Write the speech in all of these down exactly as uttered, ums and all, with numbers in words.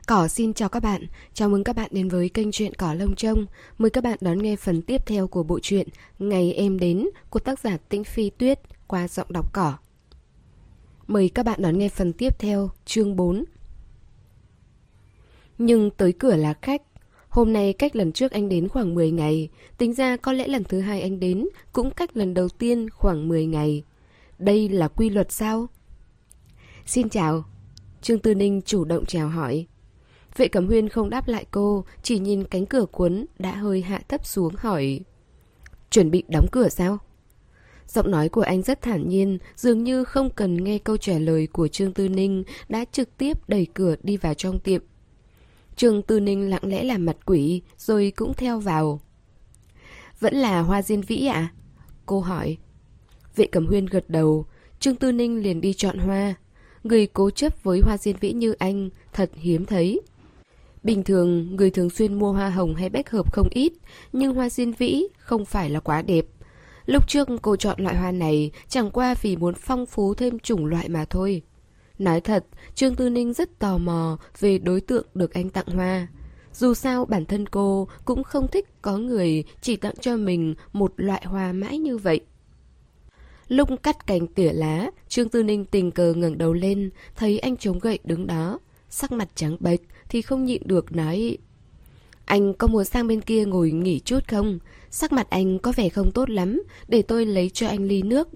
Cỏ xin chào các bạn, chào mừng các bạn đến với kênh truyện Cỏ Lông Trông. Mời các bạn đón nghe phần tiếp theo của bộ truyện Ngày Em Đến của tác giả Tĩnh Phi Tuyết qua giọng đọc Cỏ. Mời các bạn đón nghe phần tiếp theo, chương bốn. Nhưng tới cửa là khách. Hôm nay cách lần trước anh đến khoảng mười ngày, tính ra có lẽ lần thứ hai anh đến cũng cách lần đầu tiên khoảng mười ngày. Đây là quy luật sao? Xin chào. Trương Tư Ninh chủ động chào hỏi. Vệ Cẩm Huyên không đáp lại cô, chỉ nhìn cánh cửa cuốn đã hơi hạ thấp xuống hỏi: Chuẩn bị đóng cửa sao? Giọng nói của anh rất thản nhiên, dường như không cần nghe câu trả lời của Trương Tư Ninh, đã trực tiếp đẩy cửa đi vào trong tiệm. Trương Tư Ninh lặng lẽ làm mặt quỷ, rồi cũng theo vào. Vẫn là Hoa Diên Vĩ ạ? À? Cô hỏi. Vệ Cẩm Huyên gật đầu, Trương Tư Ninh liền đi chọn hoa. Người cố chấp với Hoa Diên Vĩ như anh thật hiếm thấy. Bình thường, người thường xuyên mua hoa hồng hay bách hợp không ít, nhưng Hoa Diên Vĩ không phải là quá đẹp. Lúc trước cô chọn loại hoa này chẳng qua vì muốn phong phú thêm chủng loại mà thôi. Nói thật, Trương Tư Ninh rất tò mò về đối tượng được anh tặng hoa. Dù sao bản thân cô cũng không thích có người chỉ tặng cho mình một loại hoa mãi như vậy. Lúc cắt cành tỉa lá, Trương Tư Ninh tình cờ ngẩng đầu lên, thấy anh chống gậy đứng đó, sắc mặt trắng bệch thì không nhịn được nói: Anh có muốn sang bên kia ngồi nghỉ chút không? Sắc mặt anh có vẻ không tốt lắm, để tôi lấy cho anh ly nước.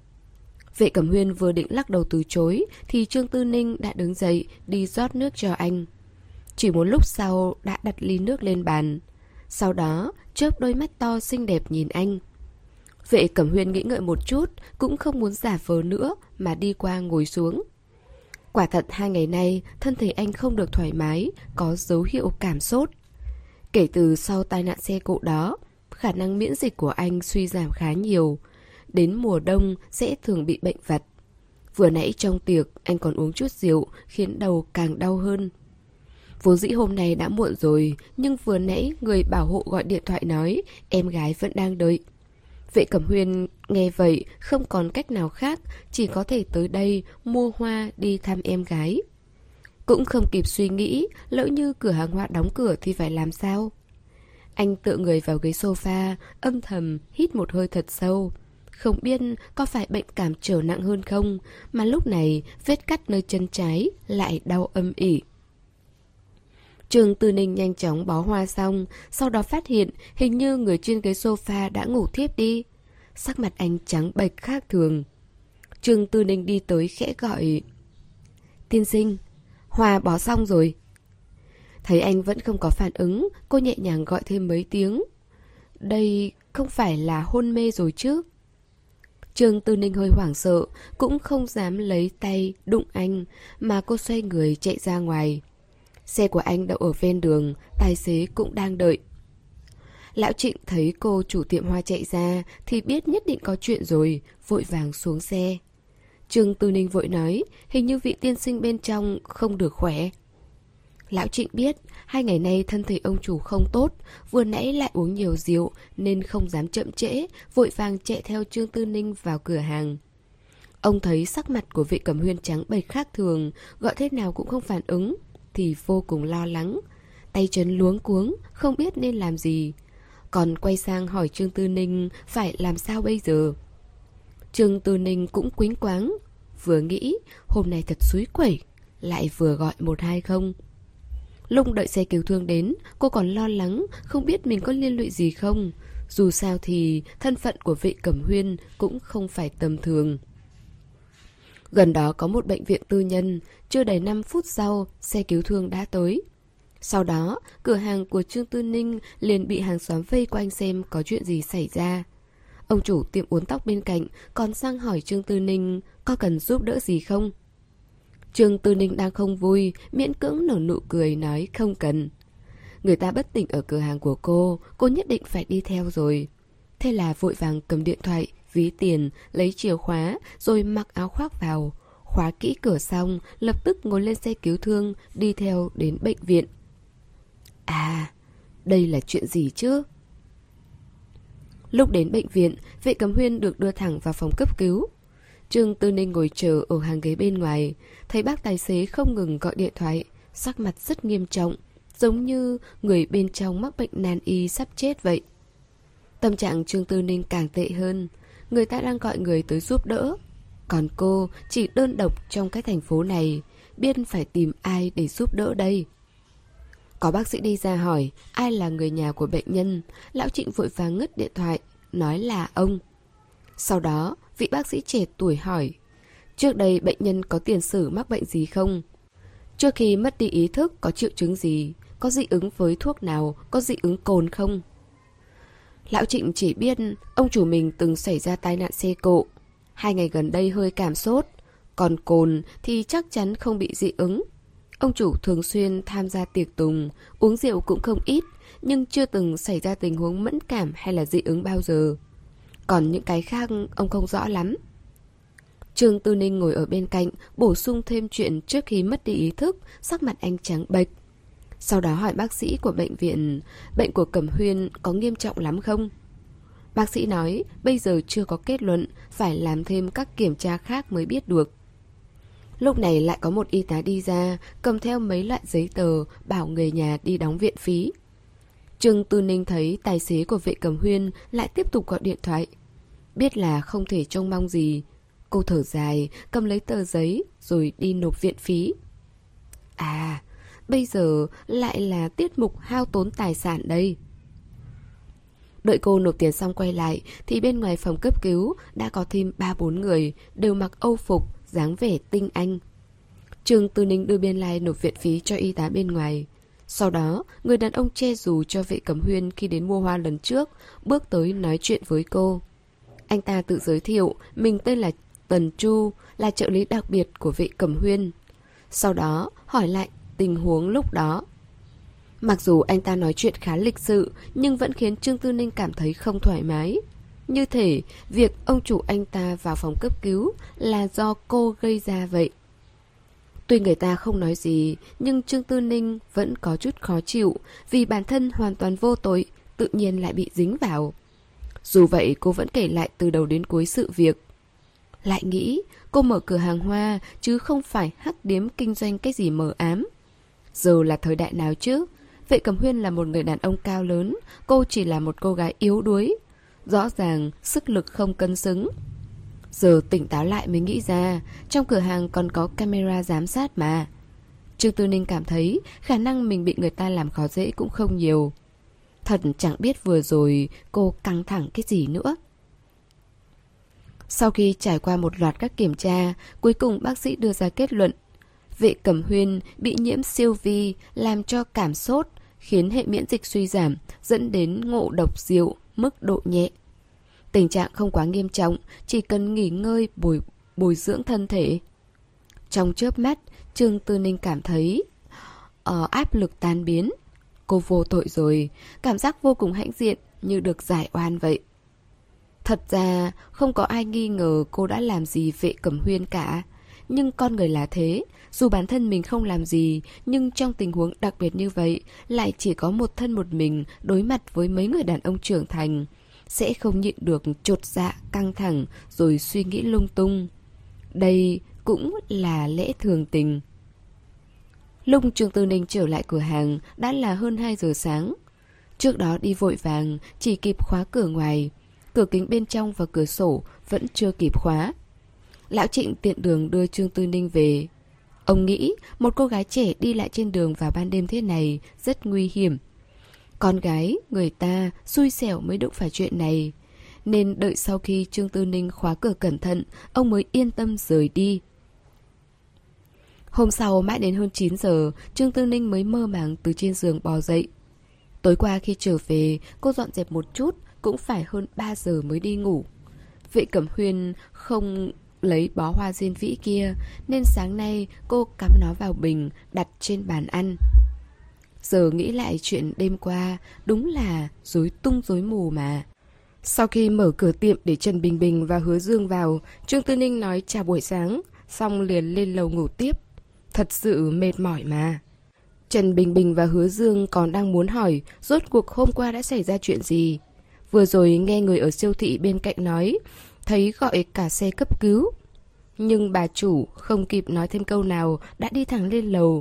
Vệ Cẩm Huyên vừa định lắc đầu từ chối thì Trương Tư Ninh đã đứng dậy đi rót nước cho anh. Chỉ một lúc sau đã đặt ly nước lên bàn, sau đó chớp đôi mắt to xinh đẹp nhìn anh. Vệ Cẩm Huyên nghĩ ngợi một chút, cũng không muốn giả vờ nữa mà đi qua ngồi xuống. Quả thật hai ngày nay thân thể anh không được thoải mái, có dấu hiệu cảm sốt. Kể từ sau tai nạn xe cộ đó, khả năng miễn dịch của anh suy giảm khá nhiều. Đến mùa đông sẽ thường bị bệnh vặt. Vừa nãy trong tiệc anh còn uống chút rượu, khiến đầu càng đau hơn. Vốn dĩ hôm nay đã muộn rồi, nhưng vừa nãy người bảo hộ gọi điện thoại nói em gái vẫn đang đợi. Vệ Cẩm Huyên nghe vậy không còn cách nào khác, chỉ có thể tới đây mua hoa đi thăm em gái. Cũng không kịp suy nghĩ, lỡ như cửa hàng hoa đóng cửa thì phải làm sao? Anh tựa người vào ghế sofa, âm thầm hít một hơi thật sâu. Không biết có phải bệnh cảm trở nặng hơn không, mà lúc này vết cắt nơi chân trái lại đau âm ỉ. Trương Tư Ninh nhanh chóng bó hoa xong, sau đó phát hiện hình như người trên ghế sofa đã ngủ thiếp đi. Sắc mặt anh trắng bệch khác thường. Trương Tư Ninh đi tới khẽ gọi: Tiên sinh, hoa bó xong rồi. Thấy anh vẫn không có phản ứng, cô nhẹ nhàng gọi thêm mấy tiếng. Đây không phải là hôn mê rồi chứ? Trương Tư Ninh hơi hoảng sợ, cũng không dám lấy tay đụng anh, mà cô xoay người chạy ra ngoài. Xe của anh đậu ở ven đường, tài xế cũng đang đợi. Lão Trịnh thấy cô chủ tiệm hoa chạy ra thì biết nhất định có chuyện rồi, vội vàng xuống xe. Trương Tư Ninh vội nói, hình như vị tiên sinh bên trong không được khỏe. Lão Trịnh biết hai ngày nay thân thể ông chủ không tốt, vừa nãy lại uống nhiều rượu nên không dám chậm trễ, vội vàng chạy theo Trương Tư Ninh vào cửa hàng. Ông thấy sắc mặt của Vệ Cẩm Huyên trắng bệch khác thường, gọi thế nào cũng không phản ứng, thì vô cùng lo lắng, tay chân luống cuống, không biết nên làm gì. Còn quay sang hỏi Trương Tư Ninh phải làm sao bây giờ. Trương Tư Ninh cũng quýnh quáng, vừa nghĩ hôm nay thật xúi quẩy, lại vừa gọi một hai không. Lúc đợi xe cứu thương đến, cô còn lo lắng không biết mình có liên lụy gì không. Dù sao thì thân phận của Vệ Cẩm Huyên cũng không phải tầm thường. Gần đó có một bệnh viện tư nhân, chưa đầy năm phút sau, xe cứu thương đã tới. Sau đó, cửa hàng của Trương Tư Ninh liền bị hàng xóm vây quanh xem có chuyện gì xảy ra. Ông chủ tiệm uốn tóc bên cạnh còn sang hỏi Trương Tư Ninh có cần giúp đỡ gì không. Trương Tư Ninh đang không vui, miễn cưỡng nở nụ cười nói không cần. Người ta bất tỉnh ở cửa hàng của cô, cô nhất định phải đi theo rồi. Thế là vội vàng cầm điện thoại, ví tiền, lấy chìa khóa, rồi mặc áo khoác vào. Khóa kỹ cửa xong, lập tức ngồi lên xe cứu thương, đi theo đến bệnh viện. À, đây là chuyện gì chứ? Lúc đến bệnh viện, Vệ Cẩm Huyên được đưa thẳng vào phòng cấp cứu. Trương Tư Ninh ngồi chờ ở hàng ghế bên ngoài, thấy bác tài xế không ngừng gọi điện thoại, sắc mặt rất nghiêm trọng, giống như người bên trong mắc bệnh nan y sắp chết vậy. Tâm trạng Trương Tư Ninh càng tệ hơn, người ta đang gọi người tới giúp đỡ, còn cô chỉ đơn độc trong cái thành phố này, biết phải tìm ai để giúp đỡ đây. Có bác sĩ đi ra hỏi ai là người nhà của bệnh nhân, lão Trịnh vội vàng ngắt điện thoại, nói là ông. Sau đó, vị bác sĩ trẻ tuổi hỏi, trước đây bệnh nhân có tiền sử mắc bệnh gì không? Trước khi mất đi ý thức có triệu chứng gì? Có dị ứng với thuốc nào? Có dị ứng cồn không? Lão Trịnh chỉ biết ông chủ mình từng xảy ra tai nạn xe cộ, hai ngày gần đây hơi cảm sốt, còn cồn thì chắc chắn không bị dị ứng. Ông chủ thường xuyên tham gia tiệc tùng, uống rượu cũng không ít, nhưng chưa từng xảy ra tình huống mẫn cảm hay là dị ứng bao giờ. Còn những cái khác ông không rõ lắm. Trương Tư Ninh ngồi ở bên cạnh, bổ sung thêm chuyện trước khi mất đi ý thức, sắc mặt anh trắng bệch. Sau đó hỏi bác sĩ của bệnh viện, bệnh của Cẩm Huyên có nghiêm trọng lắm không? Bác sĩ nói bây giờ chưa có kết luận, phải làm thêm các kiểm tra khác mới biết được. Lúc này lại có một y tá đi ra, cầm theo mấy loại giấy tờ, bảo người nhà đi đóng viện phí. Trương Tư Ninh thấy tài xế của vệ Cẩm Huyên lại tiếp tục gọi điện thoại. Biết là không thể trông mong gì, cô thở dài, cầm lấy tờ giấy rồi đi nộp viện phí. À, bây giờ lại là tiết mục hao tốn tài sản đây. Đợi cô nộp tiền xong quay lại thì bên ngoài phòng cấp cứu đã có thêm ba bốn người, đều mặc âu phục, dáng vẻ tinh anh. Trương Tư Ninh đưa biên lai nộp viện phí cho y tá bên ngoài. Sau đó, người đàn ông che dù cho vệ Cẩm Huyên khi đến mua hoa lần trước, bước tới nói chuyện với cô. Anh ta tự giới thiệu mình tên là Tần Chu, là trợ lý đặc biệt của vệ Cẩm Huyên. Sau đó hỏi lại tình huống lúc đó. Mặc dù anh ta nói chuyện khá lịch sự, nhưng vẫn khiến Trương Tư Ninh cảm thấy không thoải mái. Như thể việc ông chủ anh ta vào phòng cấp cứu là do cô gây ra vậy. Tuy người ta không nói gì, nhưng Trương Tư Ninh vẫn có chút khó chịu, vì bản thân hoàn toàn vô tội, tự nhiên lại bị dính vào. Dù vậy cô vẫn kể lại từ đầu đến cuối sự việc. Lại nghĩ cô mở cửa hàng hoa chứ không phải hắc điếm kinh doanh cái gì mờ ám. Giờ là thời đại nào chứ? Vệ Cẩm Huyên là một người đàn ông cao lớn, cô chỉ là một cô gái yếu đuối. Rõ ràng sức lực không cân xứng. Giờ tỉnh táo lại mới nghĩ ra, trong cửa hàng còn có camera giám sát mà. Trương Tư Ninh cảm thấy khả năng mình bị người ta làm khó dễ cũng không nhiều. Thật chẳng biết vừa rồi cô căng thẳng cái gì nữa. Sau khi trải qua một loạt các kiểm tra, cuối cùng bác sĩ đưa ra kết luận. Vệ Cẩm Huyên bị nhiễm siêu vi làm cho cảm sốt, khiến hệ miễn dịch suy giảm, dẫn đến ngộ độc rượu, mức độ nhẹ. Tình trạng không quá nghiêm trọng, chỉ cần nghỉ ngơi bồi, bồi dưỡng thân thể. Trong chớp mắt, Trương Tư Ninh cảm thấy uh, áp lực tan biến. Cô vô tội rồi, cảm giác vô cùng hãnh diện như được giải oan vậy. Thật ra không có ai nghi ngờ cô đã làm gì vệ Cẩm Huyên cả. Nhưng con người là thế, dù bản thân mình không làm gì, nhưng trong tình huống đặc biệt như vậy, lại chỉ có một thân một mình đối mặt với mấy người đàn ông trưởng thành, sẽ không nhịn được chột dạ, căng thẳng, rồi suy nghĩ lung tung. Đây cũng là lẽ thường tình. Lúc Trương Tư Ninh trở lại cửa hàng đã là hơn hai giờ sáng. Trước đó đi vội vàng, chỉ kịp khóa cửa ngoài. Cửa kính bên trong và cửa sổ vẫn chưa kịp khóa. Lão Trịnh tiện đường đưa Trương Tư Ninh về. Ông nghĩ một cô gái trẻ đi lại trên đường vào ban đêm thế này rất nguy hiểm. Con gái, người ta xui xẻo mới đụng phải chuyện này. Nên đợi sau khi Trương Tư Ninh khóa cửa cẩn thận, ông mới yên tâm rời đi. Hôm sau mãi đến hơn chín giờ, Trương Tư Ninh mới mơ màng từ trên giường bò dậy. Tối qua khi trở về, cô dọn dẹp một chút, cũng phải hơn ba giờ mới đi ngủ. Vệ Cẩm Huyên không lấy bó hoa diên vĩ kia, nên sáng nay cô cắm nó vào bình, đặt trên bàn ăn. Giờ nghĩ lại chuyện đêm qua, đúng là rối tung rối mù mà. Sau khi mở cửa tiệm để Trần Bình Bình và Hứa Dương vào, Trương Tư Ninh nói chào buổi sáng, xong liền lên lầu ngủ tiếp. Thật sự mệt mỏi mà. Trần Bình Bình và Hứa Dương còn đang muốn hỏi rốt cuộc hôm qua đã xảy ra chuyện gì. Vừa rồi nghe người ở siêu thị bên cạnh nói, thấy gọi cả xe cấp cứu. Nhưng bà chủ không kịp nói thêm câu nào đã đi thẳng lên lầu.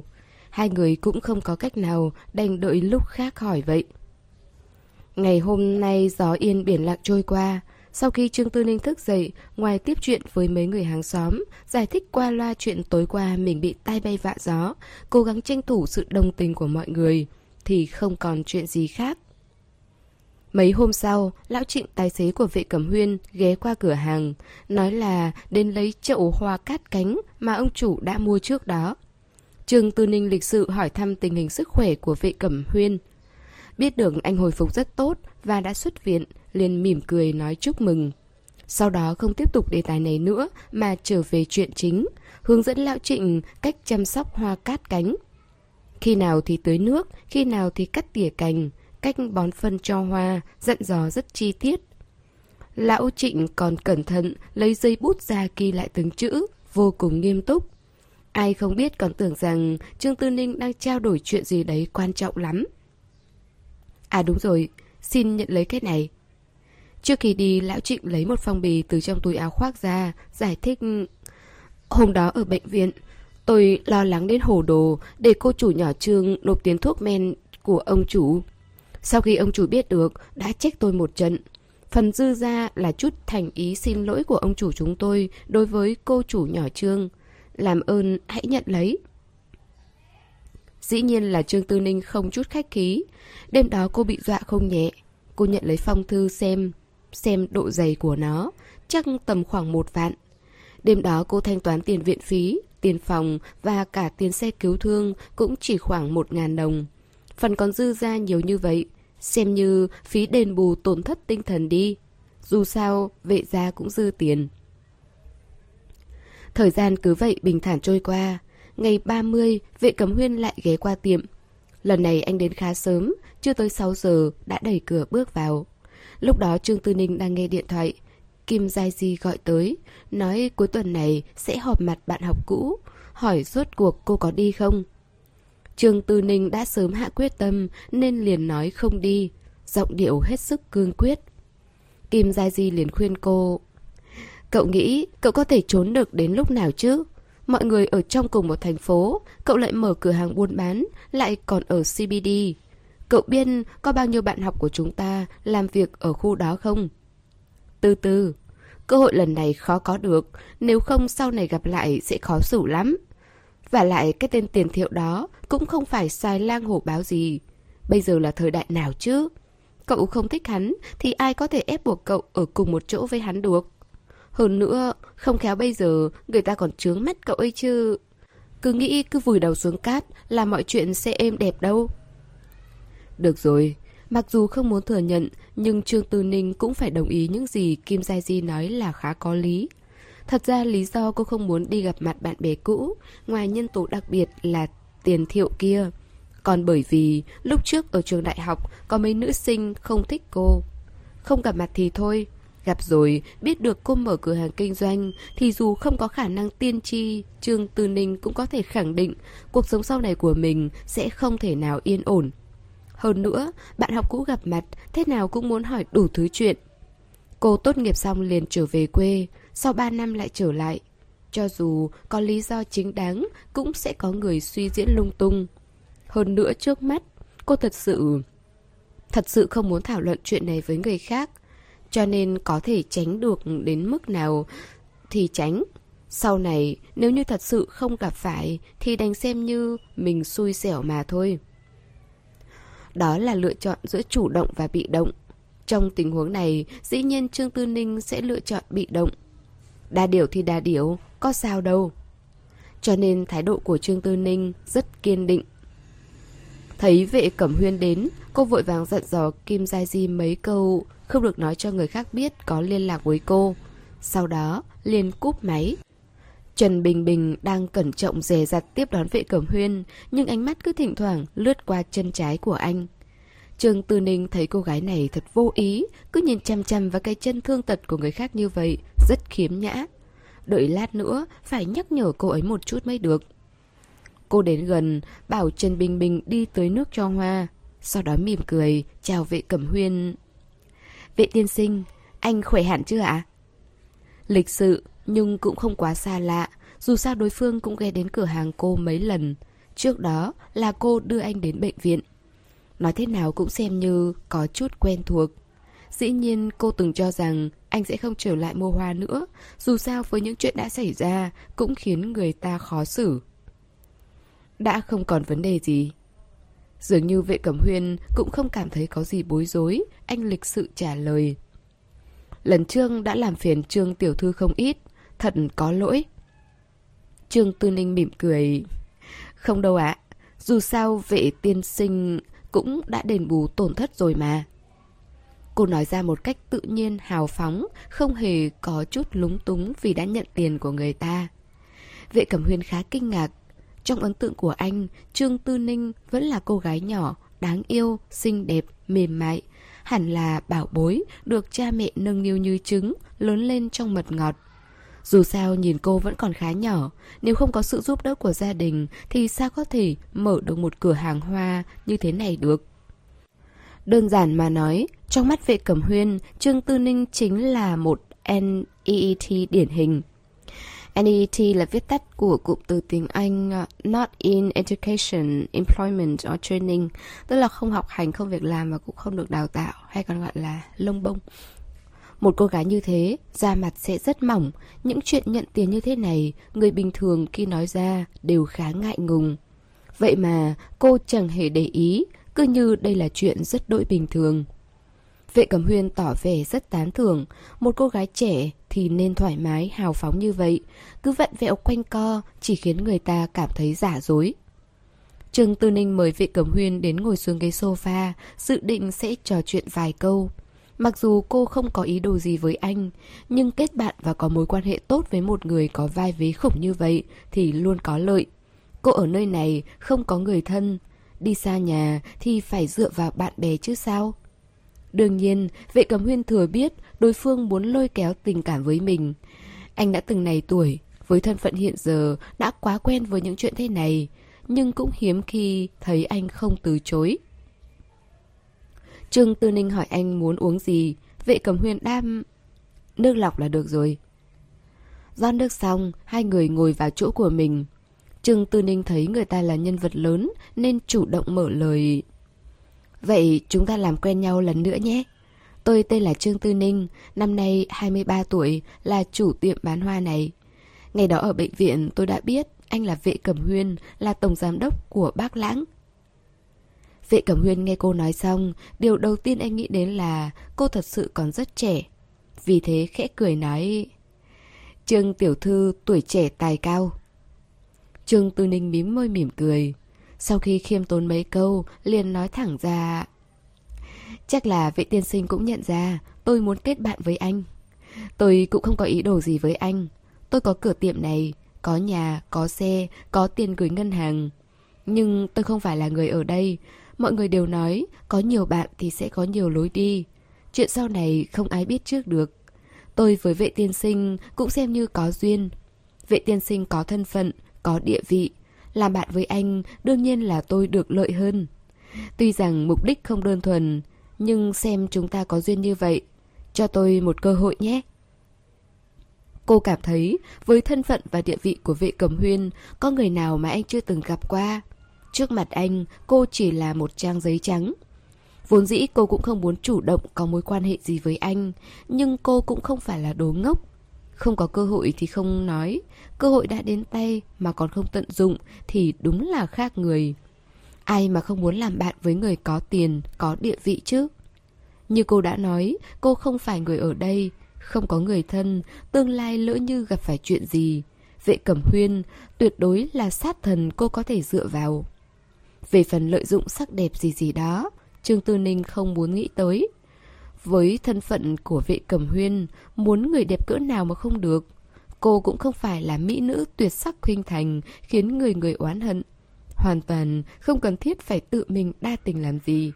Hai người cũng không có cách nào, đành đợi lúc khác hỏi vậy. Ngày hôm nay gió yên biển lặng trôi qua. Sau khi Trương Tư Ninh thức dậy, ngoài tiếp chuyện với mấy người hàng xóm, giải thích qua loa chuyện tối qua mình bị tai bay vạ gió, cố gắng tranh thủ sự đồng tình của mọi người, thì không còn chuyện gì khác. Mấy hôm sau, lão Trịnh tài xế của Vệ Cẩm Huyên ghé qua cửa hàng, nói là đến lấy chậu hoa cát cánh mà ông chủ đã mua trước đó. Trương Tư Ninh lịch sự hỏi thăm tình hình sức khỏe của Vệ Cẩm Huyên. Biết được anh hồi phục rất tốt và đã xuất viện, liền mỉm cười nói chúc mừng. Sau đó không tiếp tục đề tài này nữa mà trở về chuyện chính, hướng dẫn lão Trịnh cách chăm sóc hoa cát cánh. Khi nào thì tưới nước, khi nào thì cắt tỉa cành, cách bón phân cho hoa, dặn dò rất chi tiết. Lão Trịnh còn cẩn thận lấy giấy bút ra ghi lại từng chữ, vô cùng nghiêm túc. Ai không biết còn tưởng rằng Trương Tư Ninh đang trao đổi chuyện gì đấy quan trọng lắm. À đúng rồi, xin nhận lấy cái này. Trước khi đi, lão Trịnh lấy một phong bì từ trong túi áo khoác ra, giải thích. Hôm đó ở bệnh viện, tôi lo lắng đến hồ đồ để cô chủ nhỏ Trương nộp tiền thuốc men của ông chủ. Sau khi ông chủ biết được, đã trách tôi một trận. Phần dư ra là chút thành ý xin lỗi của ông chủ chúng tôi đối với cô chủ nhỏ Trương. Làm ơn hãy nhận lấy. Dĩ nhiên là Trương Tư Ninh không chút khách khí. Đêm đó cô bị dọa không nhẹ. Cô nhận lấy phong thư xem, xem độ dày của nó, chắc tầm khoảng một vạn. Đêm đó cô thanh toán tiền viện phí, tiền phòng và cả tiền xe cứu thương cũng chỉ khoảng một ngàn đồng. Phần còn dư ra nhiều như vậy, xem như phí đền bù tổn thất tinh thần đi. Dù sao, Vệ gia cũng dư tiền. Thời gian cứ vậy bình thản trôi qua. Ngày ba mươi, Vệ Cẩm Huyên lại ghé qua tiệm. Lần này anh đến khá sớm, chưa tới sáu giờ đã đẩy cửa bước vào. Lúc đó Trương Tư Ninh đang nghe điện thoại. Kim Giai Di gọi tới, nói cuối tuần này sẽ họp mặt bạn học cũ, hỏi rốt cuộc cô có đi không. Trương Tư Ninh đã sớm hạ quyết tâm nên liền nói không đi, giọng điệu hết sức cương quyết. Kim Giai Di liền khuyên cô. Cậu nghĩ cậu có thể trốn được đến lúc nào chứ? Mọi người ở trong cùng một thành phố, cậu lại mở cửa hàng buôn bán, lại còn ở xê bê đê. Cậu biết có bao nhiêu bạn học của chúng ta làm việc ở khu đó không? Từ từ, cơ hội lần này khó có được, nếu không sau này gặp lại sẽ khó xử lắm. Và lại cái tên Tiền Thiệu đó cũng không phải xài lang hổ báo gì. Bây giờ là thời đại nào chứ? Cậu không thích hắn thì ai có thể ép buộc cậu ở cùng một chỗ với hắn được? Hơn nữa, không khéo bây giờ người ta còn chướng mắt cậu ấy chứ. Cứ nghĩ cứ vùi đầu xuống cát là mọi chuyện sẽ êm đẹp đâu. Được rồi, mặc dù không muốn thừa nhận, nhưng Trương Tư Ninh cũng phải đồng ý những gì Kim Giai Di nói là khá có lý. Thật ra lý do cô không muốn đi gặp mặt bạn bè cũ, ngoài nhân tố đặc biệt là Tiền Thiệu kia, còn bởi vì lúc trước ở trường đại học có mấy nữ sinh không thích cô. Không gặp mặt thì thôi, gặp rồi biết được cô mở cửa hàng kinh doanh thì dù không có khả năng tiên tri, Trương Tư Ninh cũng có thể khẳng định cuộc sống sau này của mình sẽ không thể nào yên ổn. Hơn nữa, bạn học cũ gặp mặt thế nào cũng muốn hỏi đủ thứ chuyện. Cô tốt nghiệp xong liền trở về quê, sau ba năm lại trở lại. Cho dù có lý do chính đáng cũng sẽ có người suy diễn lung tung. Hơn nữa trước mắt, cô thật sự... Thật sự không muốn thảo luận chuyện này với người khác. Cho nên có thể tránh được đến mức nào thì tránh. Sau này nếu như thật sự không gặp phải thì đành xem như mình xui xẻo mà thôi. Đó là lựa chọn giữa chủ động và bị động. Trong tình huống này, dĩ nhiên Trương Tư Ninh sẽ lựa chọn bị động. Đa điểu thì đa điểu, có sao đâu. Cho nên thái độ của Trương Tư Ninh rất kiên định. Thấy Vệ Cẩm Huyên đến, cô vội vàng dặn dò Kim Giai Di mấy câu, không được nói cho người khác biết có liên lạc với cô. Sau đó liền cúp máy. Trần Bình Bình đang cẩn trọng dè dặt tiếp đón Vệ Cẩm Huyên, nhưng ánh mắt cứ thỉnh thoảng lướt qua chân trái của anh. Trương Tư Ninh thấy cô gái này thật vô ý, cứ nhìn chăm chăm vào cái chân thương tật của người khác như vậy, rất khiếm nhã. Đợi lát nữa phải nhắc nhở cô ấy một chút mới được. Cô đến gần, bảo Trần Bình Bình đi tưới nước cho hoa, sau đó mỉm cười chào Vệ Cẩm Huyên. Vệ tiên sinh, anh khỏe hẳn chưa ạ? Lịch sự nhưng cũng không quá xa lạ, dù sao đối phương cũng ghé đến cửa hàng cô mấy lần. Trước đó là cô đưa anh đến bệnh viện. Nói thế nào cũng xem như có chút quen thuộc. Dĩ nhiên cô từng cho rằng anh sẽ không trở lại Mô Hoa nữa, dù sao với những chuyện đã xảy ra cũng khiến người ta khó xử. Đã không còn vấn đề gì. Dường như Vệ Cẩm Huyên cũng không cảm thấy có gì bối rối, anh lịch sự trả lời. Lần trước đã làm phiền Trương tiểu thư không ít, thật có lỗi. Trương Tư Ninh mỉm cười. Không đâu ạ, dù sao Vệ tiên sinh cũng đã đền bù tổn thất rồi mà. Cô nói ra một cách tự nhiên, hào phóng, không hề có chút lúng túng vì đã nhận tiền của người ta. Vệ Cẩm Huyên khá kinh ngạc. Trong ấn tượng của anh, Trương Tư Ninh vẫn là cô gái nhỏ, đáng yêu, xinh đẹp, mềm mại. Hẳn là bảo bối, được cha mẹ nâng niu như trứng, lớn lên trong mật ngọt. Dù sao nhìn cô vẫn còn khá nhỏ, nếu không có sự giúp đỡ của gia đình thì sao có thể mở được một cửa hàng hoa như thế này được. Đơn giản mà nói, trong mắt Vệ Cẩm Huyên, Trương Tư Ninh chính là một N E E T điển hình. N E E T là viết tắt của cụm từ tiếng Anh Not in Education, Employment or Training, tức là không học hành, không việc làm và cũng không được đào tạo, hay còn gọi là lông bông. Một cô gái như thế, da mặt sẽ rất mỏng. Những chuyện nhận tiền như thế này, người bình thường khi nói ra đều khá ngại ngùng. Vậy mà cô chẳng hề để ý, cứ như đây là chuyện rất đỗi bình thường. Vệ Cẩm Huyên tỏ vẻ rất tán thưởng. Một cô gái trẻ thì nên thoải mái, hào phóng như vậy. Cứ vặn vẹo quanh co chỉ khiến người ta cảm thấy giả dối. Trương Tư Ninh mời Vệ Cẩm Huyên đến ngồi xuống ghế sofa, dự định sẽ trò chuyện vài câu. Mặc dù cô không có ý đồ gì với anh, nhưng kết bạn và có mối quan hệ tốt với một người có vai vế khủng như vậy thì luôn có lợi. Cô ở nơi này không có người thân, đi xa nhà thì phải dựa vào bạn bè chứ sao. Đương nhiên, Vệ Cẩm Huyên thừa biết đối phương muốn lôi kéo tình cảm với mình. Anh đã từng này tuổi, với thân phận hiện giờ đã quá quen với những chuyện thế này, nhưng cũng hiếm khi thấy anh không từ chối. Trương Tư Ninh hỏi anh muốn uống gì, Vệ Cẩm Huyên đáp nước lọc là được rồi. Rót nước xong, hai người ngồi vào chỗ của mình. Trương Tư Ninh thấy người ta là nhân vật lớn nên chủ động mở lời. Vậy chúng ta làm quen nhau lần nữa nhé. Tôi tên là Trương Tư Ninh, năm nay hai mươi ba tuổi, là chủ tiệm bán hoa này. Ngày đó ở bệnh viện tôi đã biết anh là Vệ Cẩm Huyên, là tổng giám đốc của Bác Lãng. Vệ Cẩm Huyên nghe cô nói xong, điều đầu tiên anh nghĩ đến là cô thật sự còn rất trẻ. Vì thế khẽ cười nói, Trương tiểu thư tuổi trẻ tài cao. Trương Tư Ninh mím môi mỉm cười. Sau khi khiêm tốn mấy câu, liền nói thẳng ra, chắc là Vệ tiên sinh cũng nhận ra tôi muốn kết bạn với anh. Tôi cũng không có ý đồ gì với anh. Tôi có cửa tiệm này, có nhà, có xe, có tiền gửi ngân hàng. Nhưng tôi không phải là người ở đây. Mọi người đều nói có nhiều bạn thì sẽ có nhiều lối đi. Chuyện sau này không ai biết trước được. Tôi với Vệ tiên sinh cũng xem như có duyên. Vệ tiên sinh có thân phận, có địa vị. Làm bạn với anh đương nhiên là tôi được lợi hơn. Tuy rằng mục đích không đơn thuần, nhưng xem chúng ta có duyên như vậy, cho tôi một cơ hội nhé. Cô cảm thấy với thân phận và địa vị của Vệ Cẩm Huyên, có người nào mà anh chưa từng gặp qua. Trước mặt anh, cô chỉ là một trang giấy trắng. Vốn dĩ cô cũng không muốn chủ động có mối quan hệ gì với anh, nhưng cô cũng không phải là đồ ngốc. Không có cơ hội thì không nói, cơ hội đã đến tay mà còn không tận dụng thì đúng là khác người. Ai mà không muốn làm bạn với người có tiền, có địa vị chứ? Như cô đã nói, cô không phải người ở đây, không có người thân, tương lai lỡ như gặp phải chuyện gì, Vệ Cẩm Huyên tuyệt đối là sát thần cô có thể dựa vào. Về phần lợi dụng sắc đẹp gì gì đó, Trương Tư Ninh không muốn nghĩ tới. Với thân phận của Vệ Cẩm Huyên, muốn người đẹp cỡ nào mà không được. Cô cũng không phải là mỹ nữ tuyệt sắc khuynh thành, khiến người người oán hận. Hoàn toàn không cần thiết phải tự mình đa tình làm gì.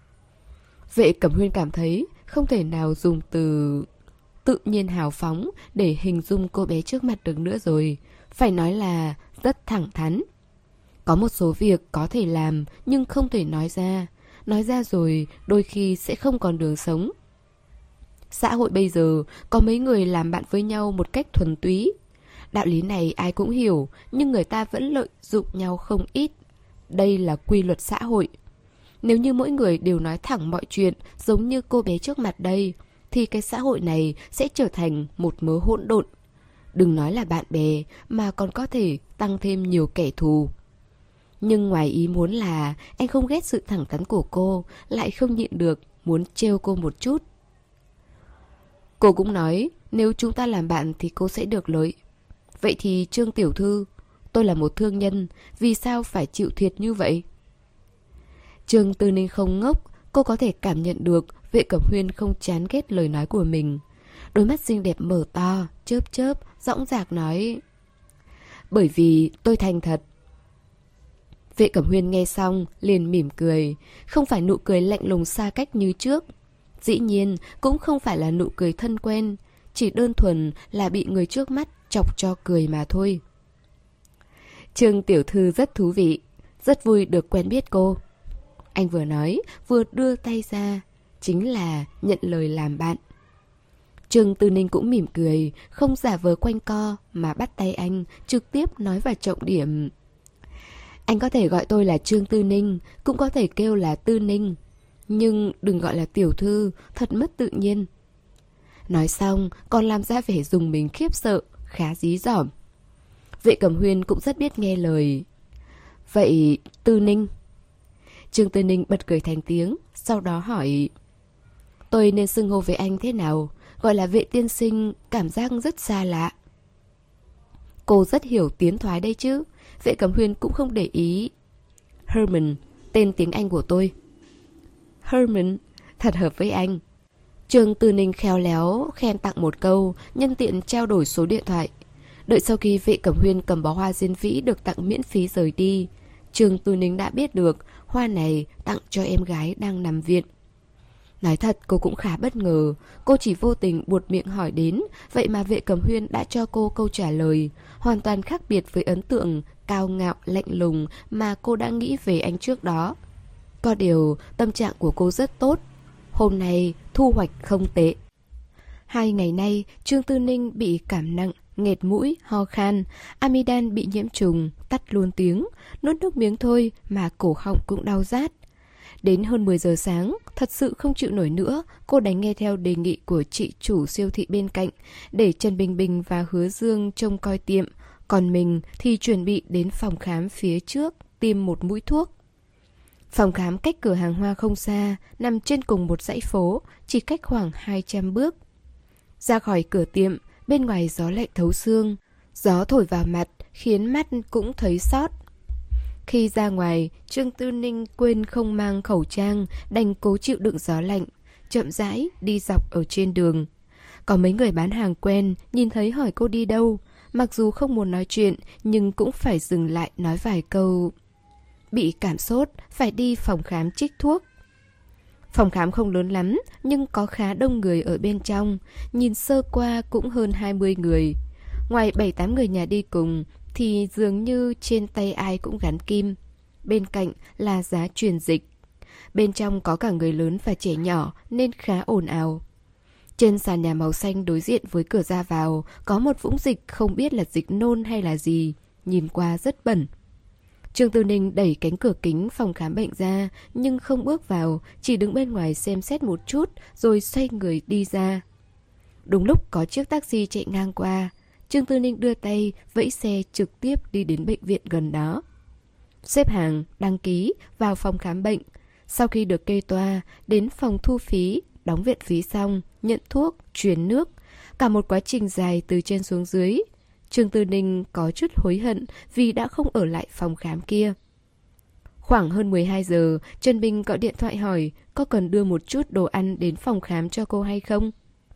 Vệ Cẩm Huyên cảm thấy không thể nào dùng từ tự nhiên hào phóng để hình dung cô bé trước mặt được nữa rồi. Phải nói là rất thẳng thắn. Có một số việc có thể làm nhưng không thể nói ra. Nói ra rồi đôi khi sẽ không còn đường sống. Xã hội bây giờ có mấy người làm bạn với nhau một cách thuần túy. Đạo lý này ai cũng hiểu, nhưng người ta vẫn lợi dụng nhau không ít. Đây là quy luật xã hội. Nếu như mỗi người đều nói thẳng mọi chuyện giống như cô bé trước mặt đây, thì cái xã hội này sẽ trở thành một mớ hỗn độn. Đừng nói là bạn bè, mà còn có thể tăng thêm nhiều kẻ thù. Nhưng ngoài ý muốn là anh không ghét sự thẳng thắn của cô, lại không nhịn được muốn trêu cô một chút. Cô cũng nói nếu chúng ta làm bạn thì cô sẽ được lợi. Vậy thì Trương tiểu thư, tôi là một thương nhân, vì sao phải chịu thiệt như vậy? Trương Tư Ninh không ngốc, cô có thể cảm nhận được Vệ Cẩm Huyên không chán ghét lời nói của mình. Đôi mắt xinh đẹp mở to, chớp chớp, dõng dạc nói: bởi vì tôi thành thật. Vệ Cẩm Huyên nghe xong liền mỉm cười, không phải nụ cười lạnh lùng xa cách như trước. Dĩ nhiên cũng không phải là nụ cười thân quen, chỉ đơn thuần là bị người trước mắt chọc cho cười mà thôi. Trương tiểu thư rất thú vị, rất vui được quen biết cô. Anh vừa nói vừa đưa tay ra, chính là nhận lời làm bạn. Trương Tư Ninh cũng mỉm cười, không giả vờ quanh co mà bắt tay anh, trực tiếp nói vào trọng điểm. Anh có thể gọi tôi là Trương Tư Ninh, cũng có thể kêu là Tư Ninh, nhưng đừng gọi là tiểu thư, thật mất tự nhiên. Nói xong còn làm ra vẻ dùng mình khiếp sợ, khá dí dỏm. Vệ Cẩm Huyên cũng rất biết nghe lời. Vậy Tư Ninh? Trương Tư Ninh bật cười thành tiếng, sau đó hỏi: tôi nên xưng hô với anh thế nào? Gọi là Vệ tiên sinh cảm giác rất xa lạ. Cô rất hiểu tiến thoái đây chứ. Vệ Cẩm Huyên cũng không để ý. Herman, tên tiếng Anh của tôi. Herman, thật hợp với anh. Trương Tư Ninh khéo léo khen tặng một câu, nhân tiện trao đổi số điện thoại. Đợi sau khi Vệ Cẩm Huyên cầm bó hoa diên vĩ được tặng miễn phí rời đi, Trương Tư Ninh đã biết được hoa này tặng cho em gái đang nằm viện. Nói thật cô cũng khá bất ngờ, cô chỉ vô tình buột miệng hỏi đến, vậy mà Vệ Cẩm Huyên đã cho cô câu trả lời, hoàn toàn khác biệt với ấn tượng cao ngạo lạnh lùng mà cô đã nghĩ về anh trước đó. Có điều tâm trạng của cô rất tốt, hôm nay thu hoạch không tệ. Hai ngày nay Trương Tư Ninh bị cảm nặng, nghẹt mũi, ho khan, amidan bị nhiễm trùng, tắt luôn tiếng, nuốt nước miếng thôi mà cổ họng cũng đau rát. Đến hơn mười giờ sáng, thật sự không chịu nổi nữa, cô đánh nghe theo đề nghị của chị chủ siêu thị bên cạnh, để Trần Bình Bình và Hứa Dương trông coi tiệm, còn mình thì chuẩn bị đến phòng khám phía trước tiêm một mũi thuốc. Phòng khám cách cửa hàng hoa không xa, nằm trên cùng một dãy phố, chỉ cách khoảng hai trăm bước. Ra khỏi cửa tiệm, bên ngoài gió lạnh thấu xương, gió thổi vào mặt khiến mắt cũng thấy xót. Khi ra ngoài, Trương Tư Ninh quên không mang khẩu trang, đành cố chịu đựng gió lạnh, chậm rãi đi dọc ở trên đường. Có mấy người bán hàng quen nhìn thấy hỏi cô đi đâu, mặc dù không muốn nói chuyện nhưng cũng phải dừng lại nói vài câu. Bị cảm sốt, phải đi phòng khám trích thuốc. Phòng khám không lớn lắm nhưng có khá đông người ở bên trong, nhìn sơ qua cũng hơn hai mươi người. Ngoài bảy tám người nhà đi cùng thì dường như trên tay ai cũng gắn kim. Bên cạnh là giá truyền dịch. Bên trong có cả người lớn và trẻ nhỏ nên khá ồn ào. Trên sàn nhà màu xanh đối diện với cửa ra vào có một vũng dịch không biết là dịch nôn hay là gì, nhìn qua rất bẩn. Trương Tư Ninh đẩy cánh cửa kính phòng khám bệnh ra nhưng không bước vào, chỉ đứng bên ngoài xem xét một chút rồi xoay người đi ra. Đúng lúc có chiếc taxi chạy ngang qua, Trương Tư Ninh đưa tay vẫy xe trực tiếp đi đến bệnh viện gần đó. Xếp hàng, đăng ký, vào phòng khám bệnh. Sau khi được kê toa, đến phòng thu phí, đóng viện phí xong, nhận thuốc, truyền nước. Cả một quá trình dài từ trên xuống dưới. Trương Tư Ninh có chút hối hận vì đã không ở lại phòng khám kia. Khoảng hơn mười hai giờ, Trần Bình gọi điện thoại hỏi có cần đưa một chút đồ ăn đến phòng khám cho cô hay không.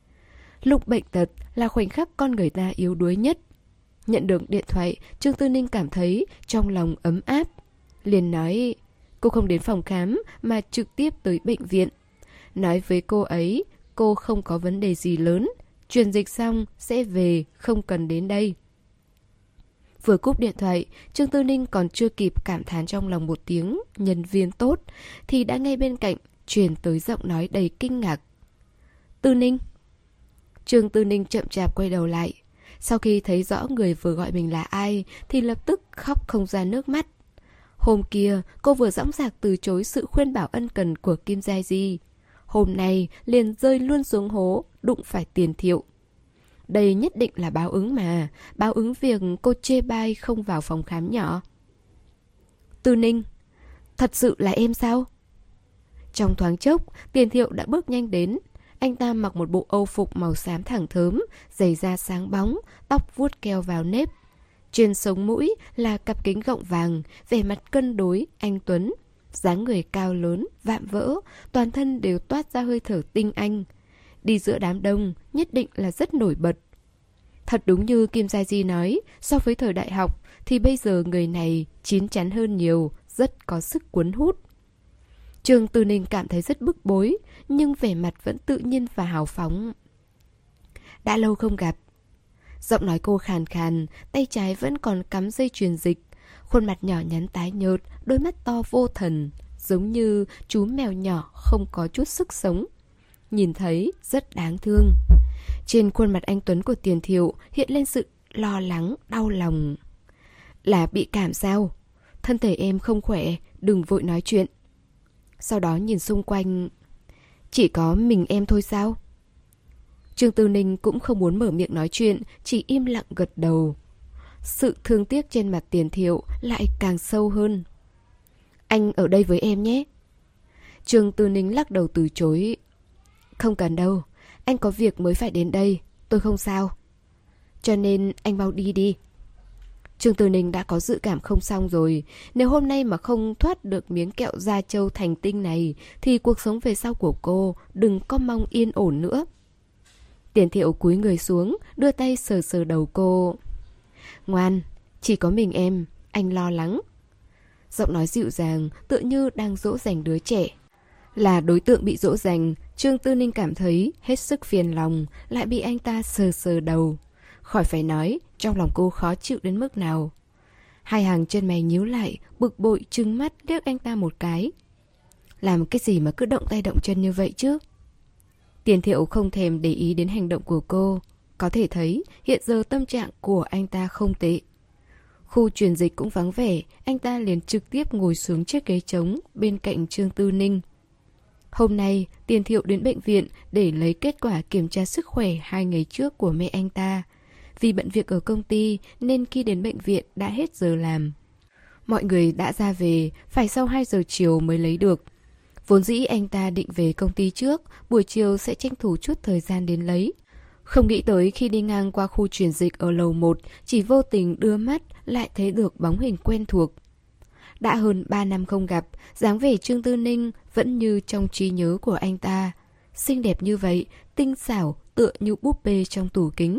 Lúc bệnh tật là khoảnh khắc con người ta yếu đuối nhất. Nhận được điện thoại, Trương Tư Ninh cảm thấy trong lòng ấm áp. Liền nói cô không đến phòng khám mà trực tiếp tới bệnh viện. Nói với cô ấy cô không có vấn đề gì lớn, truyền dịch xong sẽ về, không cần đến đây. Vừa cúp điện thoại, Trương Tư Ninh còn chưa kịp cảm thán trong lòng một tiếng nhân viên tốt thì đã nghe bên cạnh truyền tới giọng nói đầy kinh ngạc. Tư Ninh. Trương Tư Ninh chậm chạp quay đầu lại. Sau khi thấy rõ người vừa gọi mình là ai thì lập tức khóc không ra nước mắt. Hôm kia, cô vừa dõng dạc từ chối sự khuyên bảo ân cần của Kim Gia Di. Hôm nay, liền rơi luôn xuống hố, đụng phải Tiền Thiệu. Đây nhất định là báo ứng mà, báo ứng việc cô chê bai không vào phòng khám nhỏ. Tư Ninh, thật sự là em sao? Trong thoáng chốc, Tiền Thiệu đã bước nhanh đến. Anh ta mặc một bộ âu phục màu xám thẳng thớm, giày da sáng bóng, tóc vuốt keo vào nếp. Trên sống mũi là cặp kính gọng vàng, vẻ mặt cân đối, anh tuấn. Dáng người cao lớn, vạm vỡ, toàn thân đều toát ra hơi thở tinh anh. Đi giữa đám đông, nhất định là rất nổi bật. Thật đúng như Kim Gia Di nói, so với thời đại học, thì bây giờ người này chín chắn hơn nhiều, rất có sức cuốn hút. Trương Tư Ninh cảm thấy rất bức bối, nhưng vẻ mặt vẫn tự nhiên và hào phóng. Đã lâu không gặp. Giọng nói cô khàn khàn, tay trái vẫn còn cắm dây chuyền dịch. Khuôn mặt nhỏ nhắn tái nhợt, đôi mắt to vô thần, giống như chú mèo nhỏ không có chút sức sống. Nhìn thấy rất đáng thương. Trên khuôn mặt anh tuấn của Tiền Thiệu hiện lên sự lo lắng, đau lòng. Là bị cảm sao? Thân thể em không khỏe, đừng vội nói chuyện. Sau đó nhìn xung quanh. Chỉ có mình em thôi sao? Trương Tư Ninh cũng không muốn mở miệng nói chuyện, chỉ im lặng gật đầu. Sự thương tiếc trên mặt Tiền Thiệu lại càng sâu hơn. Anh ở đây với em nhé. Trương Tư Ninh lắc đầu từ chối. Không cần đâu, anh có việc mới phải đến đây, tôi không sao. Cho nên anh mau đi đi. Trương Tư Ninh đã có dự cảm không xong rồi. Nếu hôm nay mà không thoát được miếng kẹo da trâu thành tinh này, thì cuộc sống về sau của cô đừng có mong yên ổn nữa. Tiền Thiệu cúi người xuống, đưa tay sờ sờ đầu cô. Ngoan, chỉ có mình em, anh lo lắng. Giọng nói dịu dàng, tựa như đang dỗ dành đứa trẻ. Là đối tượng bị dỗ dành, Trương Tư Ninh cảm thấy hết sức phiền lòng, lại bị anh ta sờ sờ đầu. Khỏi phải nói, trong lòng cô khó chịu đến mức nào. Hai hàng chân mày nhíu lại, bực bội trừng mắt liếc anh ta một cái. Làm cái gì mà cứ động tay động chân như vậy chứ? Tiền Thiệu không thèm để ý đến hành động của cô. Có thể thấy hiện giờ tâm trạng của anh ta không tệ. Khu truyền dịch cũng vắng vẻ, anh ta liền trực tiếp ngồi xuống chiếc ghế trống bên cạnh Trương Tư Ninh. Hôm nay, Tiền Thiệu đến bệnh viện để lấy kết quả kiểm tra sức khỏe hai ngày trước của mẹ anh ta. Vì bận việc ở công ty nên khi đến bệnh viện đã hết giờ làm. Mọi người đã ra về, phải sau hai giờ chiều mới lấy được. Vốn dĩ anh ta định về công ty trước, buổi chiều sẽ tranh thủ chút thời gian đến lấy. Không nghĩ tới khi đi ngang qua khu truyền dịch ở lầu một, chỉ vô tình đưa mắt lại thấy được bóng hình quen thuộc. Đã hơn ba năm không gặp, dáng vẻ Trương Tư Ninh vẫn như trong trí nhớ của anh ta. Xinh đẹp như vậy, tinh xảo, tựa như búp bê trong tủ kính.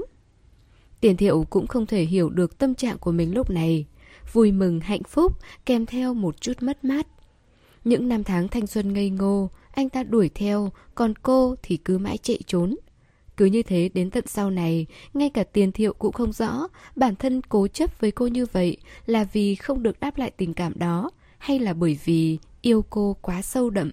Tiền Thiệu cũng không thể hiểu được tâm trạng của mình lúc này. Vui mừng, hạnh phúc, kèm theo một chút mất mát. Những năm tháng thanh xuân ngây ngô, anh ta đuổi theo, còn cô thì cứ mãi chạy trốn. Cứ như thế đến tận sau này, ngay cả Tiền Thiệu cũng không rõ bản thân cố chấp với cô như vậy là vì không được đáp lại tình cảm đó, hay là bởi vì yêu cô quá sâu đậm.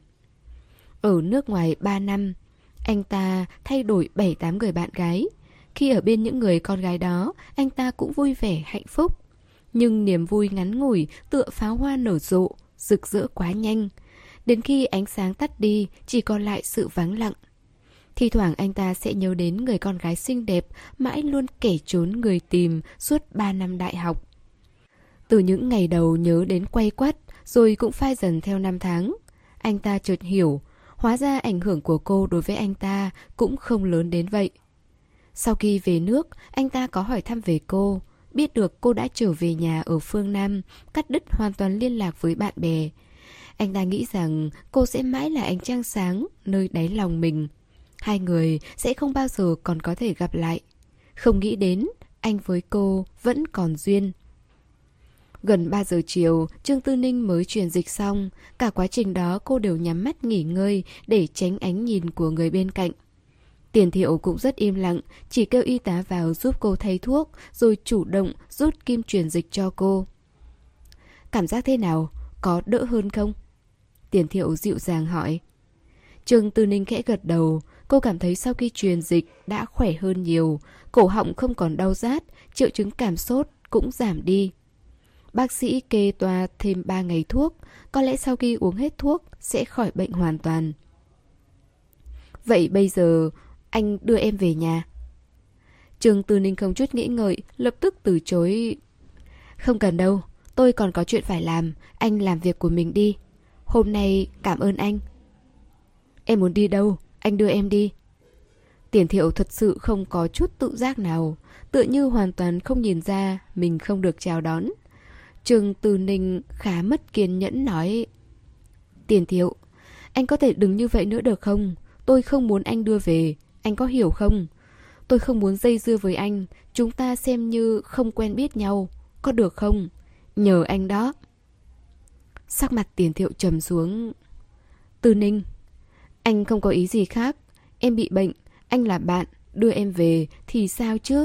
Ở nước ngoài ba năm, anh ta thay đổi bảy tám người bạn gái. Khi ở bên những người con gái đó, anh ta cũng vui vẻ, hạnh phúc. Nhưng niềm vui ngắn ngủi tựa pháo hoa nở rộ, rực rỡ quá nhanh. Đến khi ánh sáng tắt đi, chỉ còn lại sự vắng lặng. Thì thoảng anh ta sẽ nhớ đến người con gái xinh đẹp, mãi luôn kẻ trốn người tìm suốt ba năm đại học. Từ những ngày đầu nhớ đến quay quắt, rồi cũng phai dần theo năm tháng. Anh ta chợt hiểu, hóa ra ảnh hưởng của cô đối với anh ta cũng không lớn đến vậy. Sau khi về nước, anh ta có hỏi thăm về cô, biết được cô đã trở về nhà ở phương Nam, cắt đứt hoàn toàn liên lạc với bạn bè. Anh ta nghĩ rằng cô sẽ mãi là ánh trăng sáng nơi đáy lòng mình. Hai người sẽ không bao giờ còn có thể gặp lại. Không nghĩ đến, anh với cô vẫn còn duyên. Gần ba giờ chiều, Trương Tư Ninh mới truyền dịch xong. Cả quá trình đó cô đều nhắm mắt nghỉ ngơi để tránh ánh nhìn của người bên cạnh. Tiền Thiệu cũng rất im lặng, chỉ kêu y tá vào giúp cô thay thuốc, rồi chủ động rút kim truyền dịch cho cô. Cảm giác thế nào? Có đỡ hơn không? Tiền Thiệu dịu dàng hỏi. Trương Tư Ninh khẽ gật đầu. Cô cảm thấy sau khi truyền dịch đã khỏe hơn nhiều. Cổ họng không còn đau rát, triệu chứng cảm sốt cũng giảm đi. Bác sĩ kê toa thêm ba ngày thuốc, có lẽ sau khi uống hết thuốc sẽ khỏi bệnh hoàn toàn. Vậy bây giờ anh đưa em về nhà. Trương Tư Ninh không chút nghĩ ngợi, lập tức từ chối. Không cần đâu, tôi còn có chuyện phải làm, anh làm việc của mình đi. Hôm nay cảm ơn anh. Em muốn đi đâu, anh đưa em đi. Tiền Thiệu thật sự không có chút tự giác nào, tựa như hoàn toàn không nhìn ra mình không được chào đón. Trương Tư Ninh khá mất kiên nhẫn nói. Tiền Thiệu, anh có thể đừng như vậy nữa được không? Tôi không muốn anh đưa về, anh có hiểu không? Tôi không muốn dây dưa với anh, chúng ta xem như không quen biết nhau, có được không? Nhờ anh đó. Sắc mặt Tiền Thiệu trầm xuống. Tư Ninh, anh không có ý gì khác, em bị bệnh, anh là bạn, đưa em về thì sao chứ?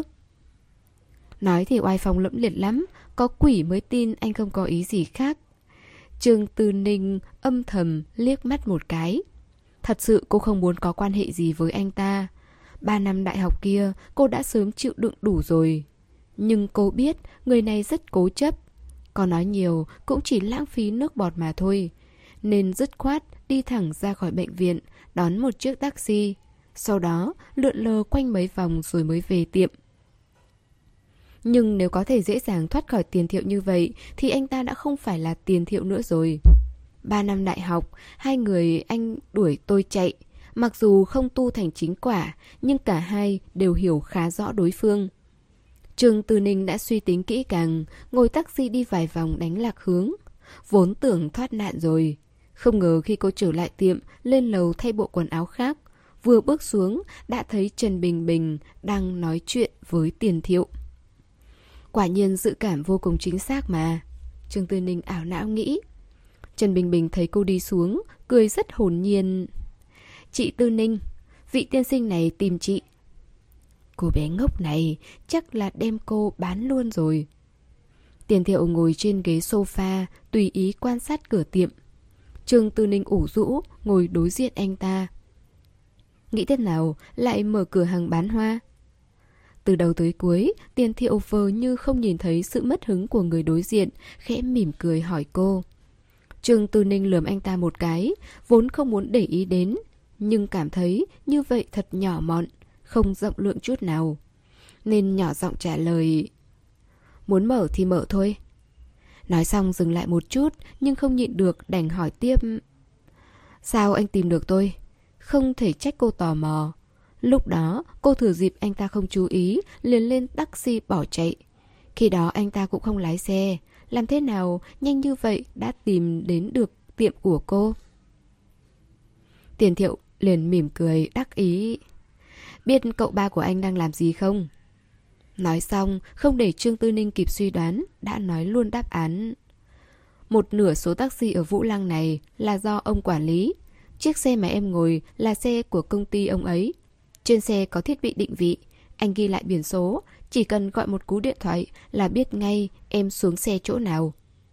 Nói thì oai phong lẫm liệt lắm, có quỷ mới tin anh không có ý gì khác. Trương Tư Ninh âm thầm liếc mắt một cái. Thật sự cô không muốn có quan hệ gì với anh ta. Ba năm đại học kia cô đã sớm chịu đựng đủ rồi. Nhưng cô biết người này rất cố chấp. Có nói nhiều cũng chỉ lãng phí nước bọt mà thôi. Nên dứt khoát đi thẳng ra khỏi bệnh viện, đón một chiếc taxi. Sau đó lượn lờ quanh mấy vòng rồi mới về tiệm. Nhưng nếu có thể dễ dàng thoát khỏi Tiền Thiệu như vậy thì anh ta đã không phải là Tiền Thiệu nữa rồi. Ba năm đại học, hai người anh đuổi tôi chạy. Mặc dù không tu thành chính quả, nhưng cả hai đều hiểu khá rõ đối phương. Trương Tư Ninh đã suy tính kỹ càng, ngồi taxi đi vài vòng đánh lạc hướng. Vốn tưởng thoát nạn rồi. Không ngờ khi cô trở lại tiệm, lên lầu thay bộ quần áo khác, vừa bước xuống đã thấy Trần Bình Bình đang nói chuyện với Tiền Thiệu. Quả nhiên dự cảm vô cùng chính xác mà. Trương Tư Ninh ảo não nghĩ. Trần Bình Bình thấy cô đi xuống, cười rất hồn nhiên. Chị Tư Ninh, vị tiên sinh này tìm chị. Cô bé ngốc này chắc là đem cô bán luôn rồi. Tiền Thiệu ngồi trên ghế sofa, tùy ý quan sát cửa tiệm. Trương Tư Ninh ủ rũ, ngồi đối diện anh ta. Nghĩ thế nào lại mở cửa hàng bán hoa? Từ đầu tới cuối, Tiền Thiệu vờ như không nhìn thấy sự mất hứng của người đối diện, khẽ mỉm cười hỏi cô. Trương Tư Ninh lườm anh ta một cái, vốn không muốn để ý đến, nhưng cảm thấy như vậy thật nhỏ mọn, không rộng lượng chút nào. Nên nhỏ giọng trả lời. Muốn mở thì mở thôi. Nói xong dừng lại một chút, nhưng không nhịn được đành hỏi tiếp. Sao anh tìm được tôi? Không thể trách cô tò mò. Lúc đó cô thừa dịp anh ta không chú ý, liền lên taxi bỏ chạy. Khi đó anh ta cũng không lái xe. Làm thế nào nhanh như vậy đã tìm đến được tiệm của cô? Tiền Thiệu liền mỉm cười đắc ý. Biết cậu ba của anh đang làm gì không? Nói xong, không để Trương Tư Ninh kịp suy đoán, đã nói luôn đáp án. Một nửa số taxi ở Vũ Lăng này là do ông quản lý. Chiếc xe mà em ngồi là xe của công ty ông ấy. Trên xe có thiết bị định vị, anh ghi lại biển số, chỉ cần gọi một cú điện thoại là biết ngay em xuống xe chỗ nào.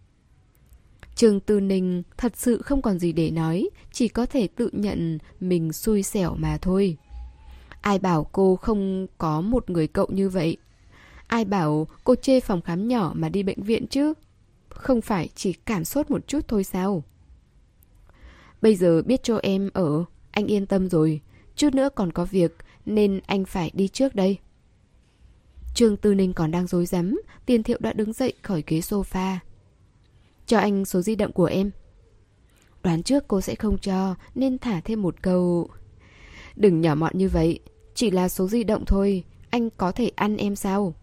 Trương Tư Ninh thật sự không còn gì để nói, chỉ có thể tự nhận mình xui xẻo mà thôi. Ai bảo cô không có một người cậu như vậy? Ai bảo cô chê phòng khám nhỏ mà đi bệnh viện chứ? Không phải chỉ cảm sốt một chút thôi sao? Bây giờ biết cho em ở, anh yên tâm rồi. Chút nữa còn có việc nên anh phải đi trước đây. Trương Tư Ninh còn đang rối rắm, Tiền Thiệu đã đứng dậy khỏi ghế sofa. Cho anh số di động của em. Đoán trước cô sẽ không cho nên thả thêm một câu. Đừng nhỏ mọn như vậy, chỉ là số di động thôi, anh có thể ăn em sao?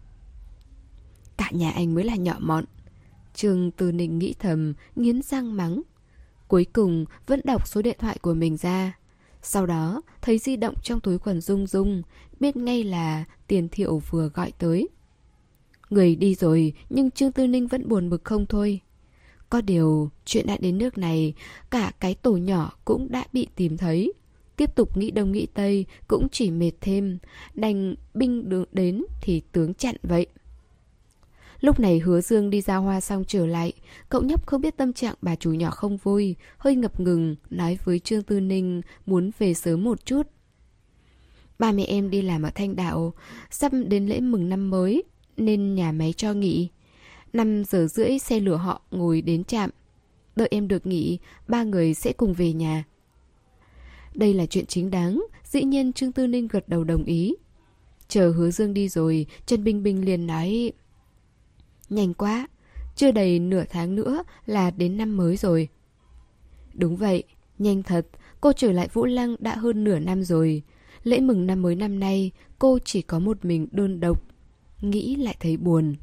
Cả nhà anh mới là nhỏ mọn. Trương Tư Ninh nghĩ thầm, nghiến răng mắng. Cuối cùng vẫn đọc số điện thoại của mình ra. Sau đó thấy di động trong túi quần rung rung, biết ngay là Tiền Thiệu vừa gọi tới. Người đi rồi nhưng Trương Tư Ninh vẫn buồn bực không thôi. Có điều chuyện đã đến nước này, cả cái tổ nhỏ cũng đã bị tìm thấy. Tiếp tục nghĩ đông nghĩ tây cũng chỉ mệt thêm, đành binh được đến thì tướng chặn vậy. Lúc này Hứa Dương đi giao hoa xong trở lại, cậu nhóc không biết tâm trạng bà chủ nhỏ không vui, hơi ngập ngừng nói với Trương Tư Ninh muốn về sớm một chút. Ba mẹ em đi làm ở Thanh Đạo, sắp đến lễ mừng năm mới nên nhà máy cho nghỉ. Năm giờ rưỡi xe lửa họ ngồi đến trạm. Đợi em được nghỉ, ba người sẽ cùng về nhà. Đây là chuyện chính đáng, dĩ nhiên Trương Tư Ninh gật đầu đồng ý. Chờ Hứa Dương đi rồi, Trần Bình Bình liền nói: nhanh quá, chưa đầy nửa tháng nữa là đến năm mới rồi. Đúng vậy, nhanh thật, cô trở lại Vũ Lăng đã hơn nửa năm rồi. Lễ mừng năm mới năm nay, cô chỉ có một mình đơn độc. Nghĩ lại thấy buồn.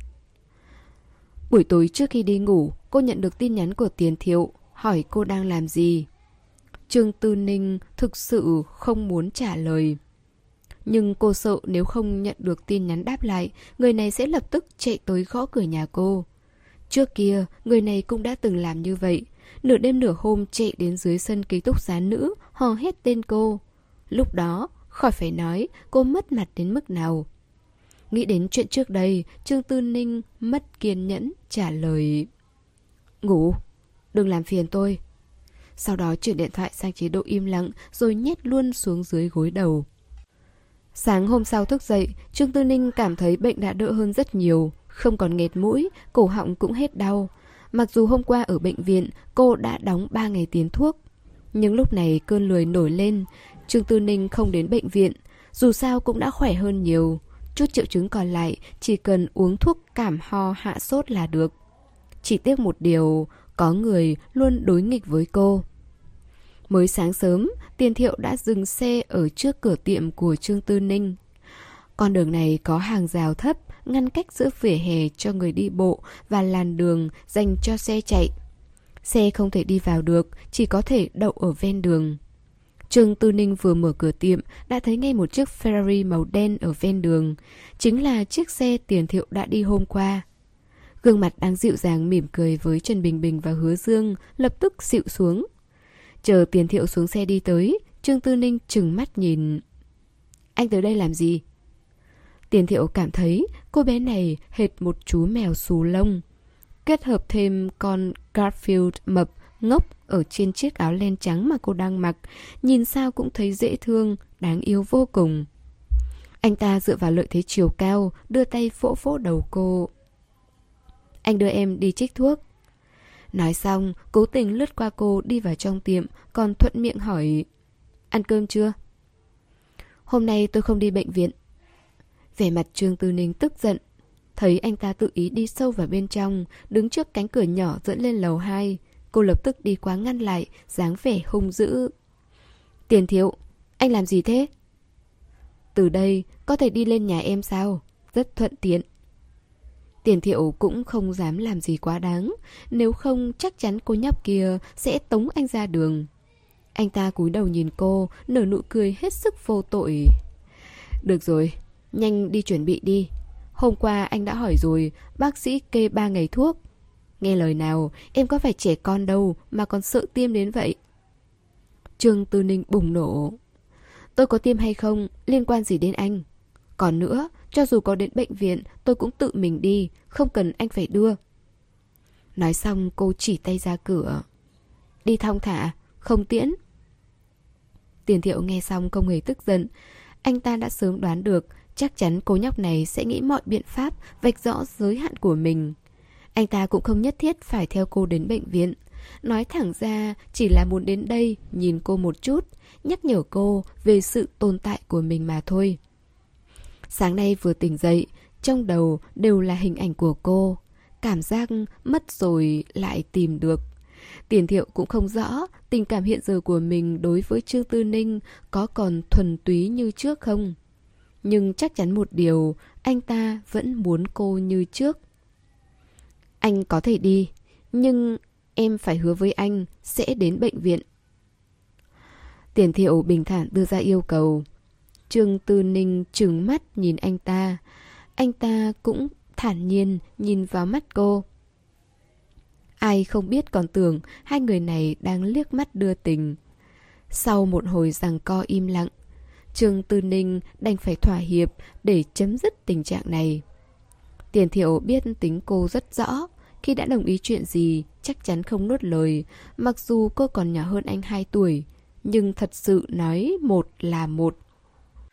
Buổi tối trước khi đi ngủ, cô nhận được tin nhắn của Tiền Thiệu, hỏi cô đang làm gì. Trương Tư Ninh thực sự không muốn trả lời. Nhưng cô sợ nếu không nhận được tin nhắn đáp lại, người này sẽ lập tức chạy tới gõ cửa nhà cô. Trước kia, người này cũng đã từng làm như vậy. Nửa đêm nửa hôm chạy đến dưới sân ký túc xá nữ, hò hét tên cô. Lúc đó, khỏi phải nói, cô mất mặt đến mức nào. Nghĩ đến chuyện trước đây, Trương Tư Ninh mất kiên nhẫn trả lời: ngủ, đừng làm phiền tôi. Sau đó chuyển điện thoại sang chế độ im lặng rồi nhét luôn xuống dưới gối đầu. Sáng hôm sau thức dậy, Trương Tư Ninh cảm thấy bệnh đã đỡ hơn rất nhiều, không còn nghẹt mũi, cổ họng cũng hết đau. Mặc dù hôm qua ở bệnh viện cô đã đóng ba ngày tiền thuốc, nhưng lúc này cơn lười nổi lên. Trương Tư Ninh không đến bệnh viện, dù sao cũng đã khỏe hơn nhiều. Chút triệu chứng còn lại chỉ cần uống thuốc cảm ho hạ sốt là được. Chỉ tiếc một điều, có người luôn đối nghịch với cô. Mới sáng sớm, Tiền Thiệu đã dừng xe ở trước cửa tiệm của Trương Tư Ninh. Con đường này có hàng rào thấp, ngăn cách giữa vỉa hè cho người đi bộ và làn đường dành cho xe chạy. Xe không thể đi vào được, chỉ có thể đậu ở ven đường. Trương Tư Ninh vừa mở cửa tiệm đã thấy ngay một chiếc Ferrari màu đen ở ven đường. Chính là chiếc xe Tiền Thiệu đã đi hôm qua. Gương mặt đang dịu dàng mỉm cười với Trần Bình Bình và Hứa Dương lập tức xịu xuống. Chờ Tiền Thiệu xuống xe đi tới, Trương Tư Ninh trừng mắt nhìn. Anh tới đây làm gì? Tiền Thiệu cảm thấy cô bé này hệt một chú mèo xù lông. Kết hợp thêm con Garfield mập ngốc ở trên chiếc áo len trắng mà cô đang mặc, nhìn sao cũng thấy dễ thương, đáng yêu vô cùng. Anh ta dựa vào lợi thế chiều cao, đưa tay vỗ vỗ đầu cô. Anh đưa em đi trích thuốc. Nói xong, cố tình lướt qua cô đi vào trong tiệm, còn thuận miệng hỏi: ăn cơm chưa? Hôm nay tôi không đi bệnh viện. Vẻ mặt Trương Tư Ninh tức giận. Thấy anh ta tự ý đi sâu vào bên trong, đứng trước cánh cửa nhỏ dẫn lên lầu hai. Cô lập tức đi qua ngăn lại, dáng vẻ hung dữ. Tiền Thiệu, anh làm gì thế? Từ đây có thể đi lên nhà em sao? Rất thuận tiện. Tiền Thiệu cũng không dám làm gì quá đáng, nếu không chắc chắn cô nhóc kia sẽ tống anh ra đường. Anh ta cúi đầu nhìn cô, nở nụ cười hết sức vô tội. Được rồi, nhanh đi chuẩn bị đi. Hôm qua anh đã hỏi rồi, bác sĩ kê ba ngày thuốc. Nghe lời nào, em có phải trẻ con đâu mà còn sợ tiêm đến vậy. Trương Tư Ninh bùng nổ. Tôi có tiêm hay không, liên quan gì đến anh? Còn nữa, cho dù có đến bệnh viện, tôi cũng tự mình đi, không cần anh phải đưa. Nói xong cô chỉ tay ra cửa. Đi thong thả, không tiễn. Tiền Thiệu nghe xong không hề tức giận. Anh ta đã sớm đoán được chắc chắn cô nhóc này sẽ nghĩ mọi biện pháp vạch rõ giới hạn của mình. Anh ta cũng không nhất thiết phải theo cô đến bệnh viện. Nói thẳng ra chỉ là muốn đến đây nhìn cô một chút, nhắc nhở cô về sự tồn tại của mình mà thôi. Sáng nay vừa tỉnh dậy, trong đầu đều là hình ảnh của cô. Cảm giác mất rồi lại tìm được. Tiền Thiệu cũng không rõ tình cảm hiện giờ của mình đối với Trương Tư Ninh có còn thuần túy như trước không. Nhưng chắc chắn một điều, anh ta vẫn muốn cô như trước. Anh có thể đi, nhưng em phải hứa với anh sẽ đến bệnh viện. Tiền Thiệu bình thản đưa ra yêu cầu. Trương Tư Ninh trừng mắt nhìn anh ta. Anh ta cũng thản nhiên nhìn vào mắt cô. Ai không biết còn tưởng hai người này đang liếc mắt đưa tình. Sau một hồi giằng co im lặng, Trương Tư Ninh đành phải thỏa hiệp để chấm dứt tình trạng này. Tiền Thiệu biết tính cô rất rõ. Khi đã đồng ý chuyện gì chắc chắn không nuốt lời. Mặc dù cô còn nhỏ hơn anh hai tuổi, nhưng thật sự nói một là một.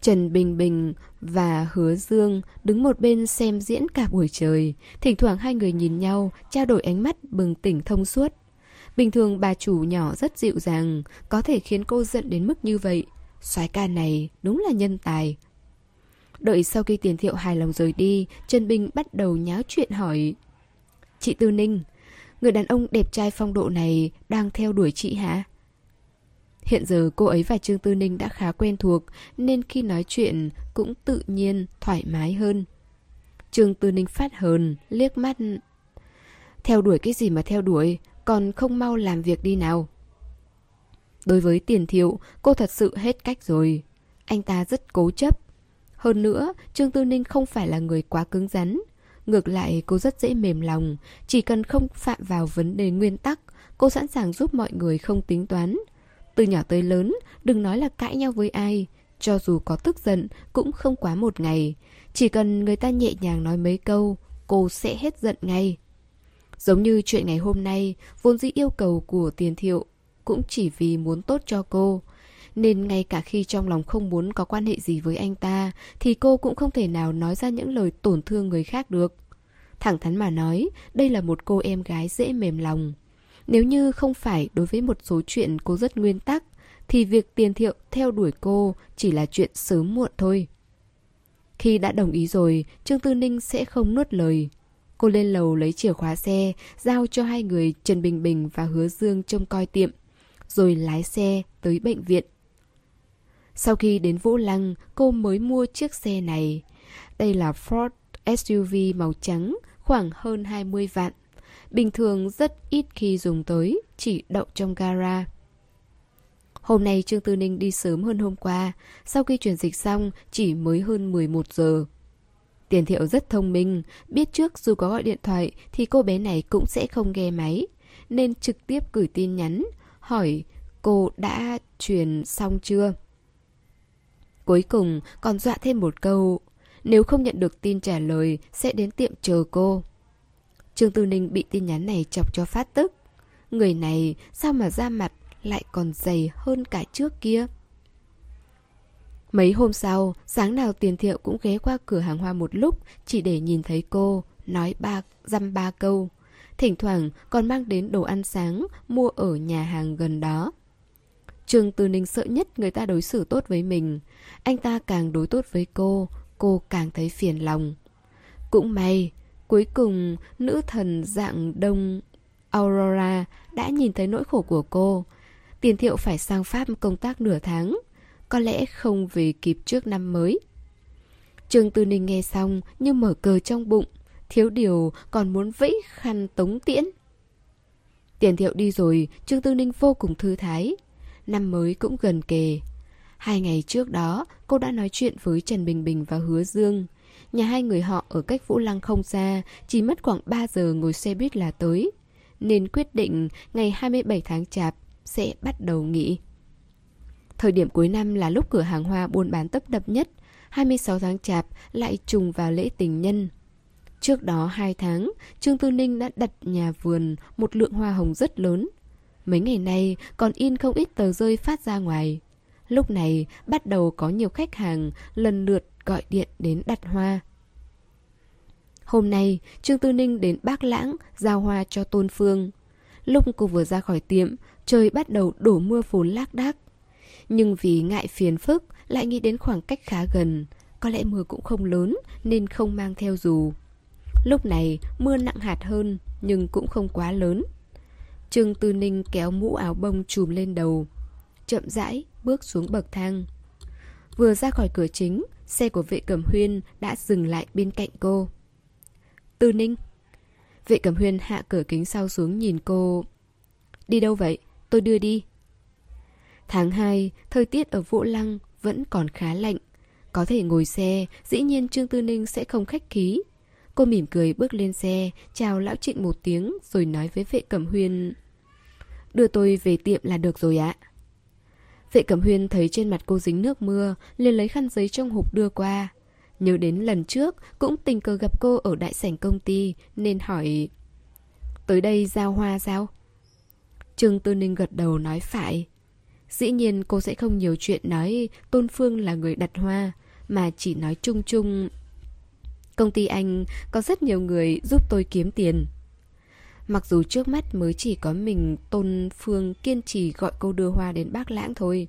Trần Bình Bình và Hứa Dương đứng một bên xem diễn cả buổi trời. Thỉnh thoảng hai người nhìn nhau, trao đổi ánh mắt bừng tỉnh thông suốt. Bình thường bà chủ nhỏ rất dịu dàng, có thể khiến cô giận đến mức như vậy. Soái ca này đúng là nhân tài. Đợi sau khi Tiền Thiệu hài lòng rời đi, Trần Bình bắt đầu nháo chuyện hỏi: Chị Tư Ninh, người đàn ông đẹp trai phong độ này đang theo đuổi chị hả? Hiện giờ cô ấy và Trương Tư Ninh đã khá quen thuộc, nên khi nói chuyện cũng tự nhiên, thoải mái hơn. Trương Tư Ninh phát hờn, liếc mắt: Theo đuổi cái gì mà theo đuổi, còn không mau làm việc đi nào. Đối với Tiền Thiệu, cô thật sự hết cách rồi. Anh ta rất cố chấp. Hơn nữa, Trương Tư Ninh không phải là người quá cứng rắn. Ngược lại, cô rất dễ mềm lòng. Chỉ cần không phạm vào vấn đề nguyên tắc, cô sẵn sàng giúp mọi người không tính toán. Từ nhỏ tới lớn, đừng nói là cãi nhau với ai. Cho dù có tức giận, cũng không quá một ngày. Chỉ cần người ta nhẹ nhàng nói mấy câu, cô sẽ hết giận ngay. Giống như chuyện ngày hôm nay, vốn dĩ yêu cầu của Tiền Thiệu cũng chỉ vì muốn tốt cho cô. Nên ngay cả khi trong lòng không muốn có quan hệ gì với anh ta, thì cô cũng không thể nào nói ra những lời tổn thương người khác được. Thẳng thắn mà nói, đây là một cô em gái dễ mềm lòng. Nếu như không phải đối với một số chuyện cô rất nguyên tắc, thì việc Tiền Thiệu theo đuổi cô chỉ là chuyện sớm muộn thôi. Khi đã đồng ý rồi, Trương Tư Ninh sẽ không nuốt lời. Cô lên lầu lấy chìa khóa xe, giao cho hai người Trần Bình Bình và Hứa Dương trông coi tiệm, rồi lái xe tới bệnh viện. Sau khi đến Vũ Lăng, cô mới mua chiếc xe này. Đây là Ford ét u vê màu trắng, khoảng hơn hai mươi vạn. Bình thường rất ít khi dùng tới, chỉ đậu trong gara. Hôm nay Trương Tư Ninh đi sớm hơn hôm qua, sau khi chuyển dịch xong chỉ mới hơn mười một giờ. Tiền Thiệu rất thông minh, biết trước dù có gọi điện thoại thì cô bé này cũng sẽ không nghe máy, nên trực tiếp gửi tin nhắn, hỏi cô đã truyền xong chưa. Cuối cùng còn dọa thêm một câu, nếu không nhận được tin trả lời sẽ đến tiệm chờ cô. Trương Tư Ninh bị tin nhắn này chọc cho phát tức. Người này sao mà da mặt lại còn dày hơn cả trước kia. Mấy hôm sau, sáng nào Tiền Thiệu cũng ghé qua cửa hàng hoa một lúc, chỉ để nhìn thấy cô, nói ba, dăm ba câu. Thỉnh thoảng còn mang đến đồ ăn sáng, mua ở nhà hàng gần đó. Trương Tư Ninh sợ nhất người ta đối xử tốt với mình. Anh ta càng đối tốt với cô, cô càng thấy phiền lòng. Cũng may, cuối cùng nữ thần dạng đông Aurora đã nhìn thấy nỗi khổ của cô. Tiền Thiệu phải sang Pháp công tác nửa tháng, có lẽ không về kịp trước năm mới. Trương Tư Ninh nghe xong như mở cờ trong bụng, thiếu điều còn muốn vẫy khăn tống tiễn. Tiền Thiệu đi rồi, Trương Tư Ninh vô cùng thư thái. Năm mới cũng gần kề. Hai ngày trước đó, cô đã nói chuyện với Trần Bình Bình và Hứa Dương. Nhà hai người họ ở cách Vũ Lăng không xa, chỉ mất khoảng ba giờ ngồi xe buýt là tới. Nên quyết định ngày hai mươi bảy tháng Chạp sẽ bắt đầu nghỉ. Thời điểm cuối năm là lúc cửa hàng hoa buôn bán tấp nập nhất. hai mươi sáu tháng Chạp lại trùng vào lễ tình nhân. Trước đó hai tháng, Trương Tư Ninh đã đặt nhà vườn một lượng hoa hồng rất lớn. Mấy ngày nay còn in không ít tờ rơi phát ra ngoài. Lúc này bắt đầu có nhiều khách hàng lần lượt gọi điện đến đặt hoa. Hôm nay Trương Tư Ninh đến Bác Lãng giao hoa cho Tôn Phương. Lúc cô vừa ra khỏi tiệm, trời bắt đầu đổ mưa phùn lác đác. Nhưng vì ngại phiền phức, lại nghĩ đến khoảng cách khá gần, có lẽ mưa cũng không lớn nên không mang theo dù. Lúc này mưa nặng hạt hơn nhưng cũng không quá lớn. Trương Tư Ninh kéo mũ áo bông trùm lên đầu, chậm rãi bước xuống bậc thang. Vừa ra khỏi cửa chính, xe của Vệ Cẩm Huyên đã dừng lại bên cạnh cô. Tư Ninh. Vệ Cẩm Huyên hạ cửa kính sau xuống nhìn cô. Đi đâu vậy? Tôi đưa đi. Tháng hai, thời tiết ở Vũ Lăng vẫn còn khá lạnh. Có thể ngồi xe, dĩ nhiên Trương Tư Ninh sẽ không khách khí. Cô mỉm cười bước lên xe, chào lão Trịnh một tiếng rồi nói với Vệ Cẩm Huyên. Đưa tôi về tiệm là được rồi ạ. Vệ Cẩm Huyên thấy trên mặt cô dính nước mưa, liền lấy khăn giấy trong hộp đưa qua. Nhớ đến lần trước cũng tình cờ gặp cô ở đại sảnh công ty nên hỏi. Tới đây giao hoa sao? Trương Tư Ninh gật đầu nói phải. Dĩ nhiên cô sẽ không nhiều chuyện nói Tôn Phương là người đặt hoa, mà chỉ nói chung chung. Công ty anh có rất nhiều người giúp tôi kiếm tiền. Mặc dù trước mắt mới chỉ có mình Tôn Phương kiên trì gọi cô đưa hoa đến Bác Lãng thôi.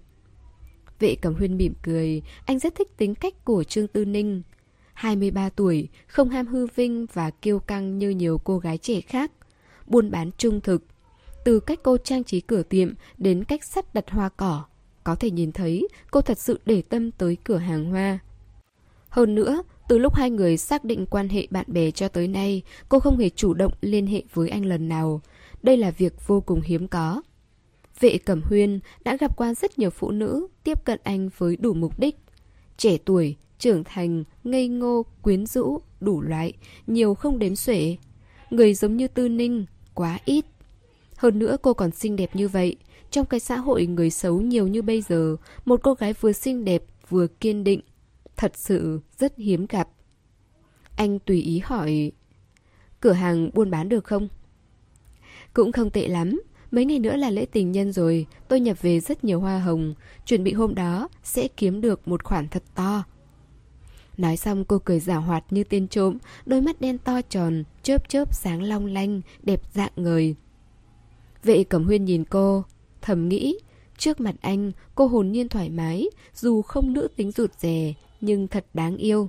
Vệ Cẩm Huyên mỉm cười, anh rất thích tính cách của Trương Tư Ninh. hai mươi ba tuổi, không ham hư vinh và kiêu căng như nhiều cô gái trẻ khác. Buôn bán trung thực. Từ cách cô trang trí cửa tiệm đến cách sắp đặt hoa cỏ, có thể nhìn thấy cô thật sự để tâm tới cửa hàng hoa. Hơn nữa, từ lúc hai người xác định quan hệ bạn bè cho tới nay, cô không hề chủ động liên hệ với anh lần nào. Đây là việc vô cùng hiếm có. Vệ Cẩm Huyên đã gặp qua rất nhiều phụ nữ tiếp cận anh với đủ mục đích. Trẻ tuổi, trưởng thành, ngây ngô, quyến rũ, đủ loại, nhiều không đếm xuể. Người giống như Tư Ninh, quá ít. Hơn nữa cô còn xinh đẹp như vậy. Trong cái xã hội người xấu nhiều như bây giờ, một cô gái vừa xinh đẹp vừa kiên định, thật sự rất hiếm gặp. Anh tùy ý hỏi, cửa hàng buôn bán được không? Cũng không tệ lắm. Mấy ngày nữa là lễ tình nhân rồi, tôi nhập về rất nhiều hoa hồng, chuẩn bị hôm đó sẽ kiếm được một khoản thật to. Nói xong cô cười giảo hoạt như tên trộm, đôi mắt đen to tròn, chớp chớp sáng long lanh, đẹp dạng người. Vệ Cẩm Huyên nhìn cô, thầm nghĩ, trước mặt anh cô hồn nhiên thoải mái, dù không nữ tính rụt rè, nhưng thật đáng yêu.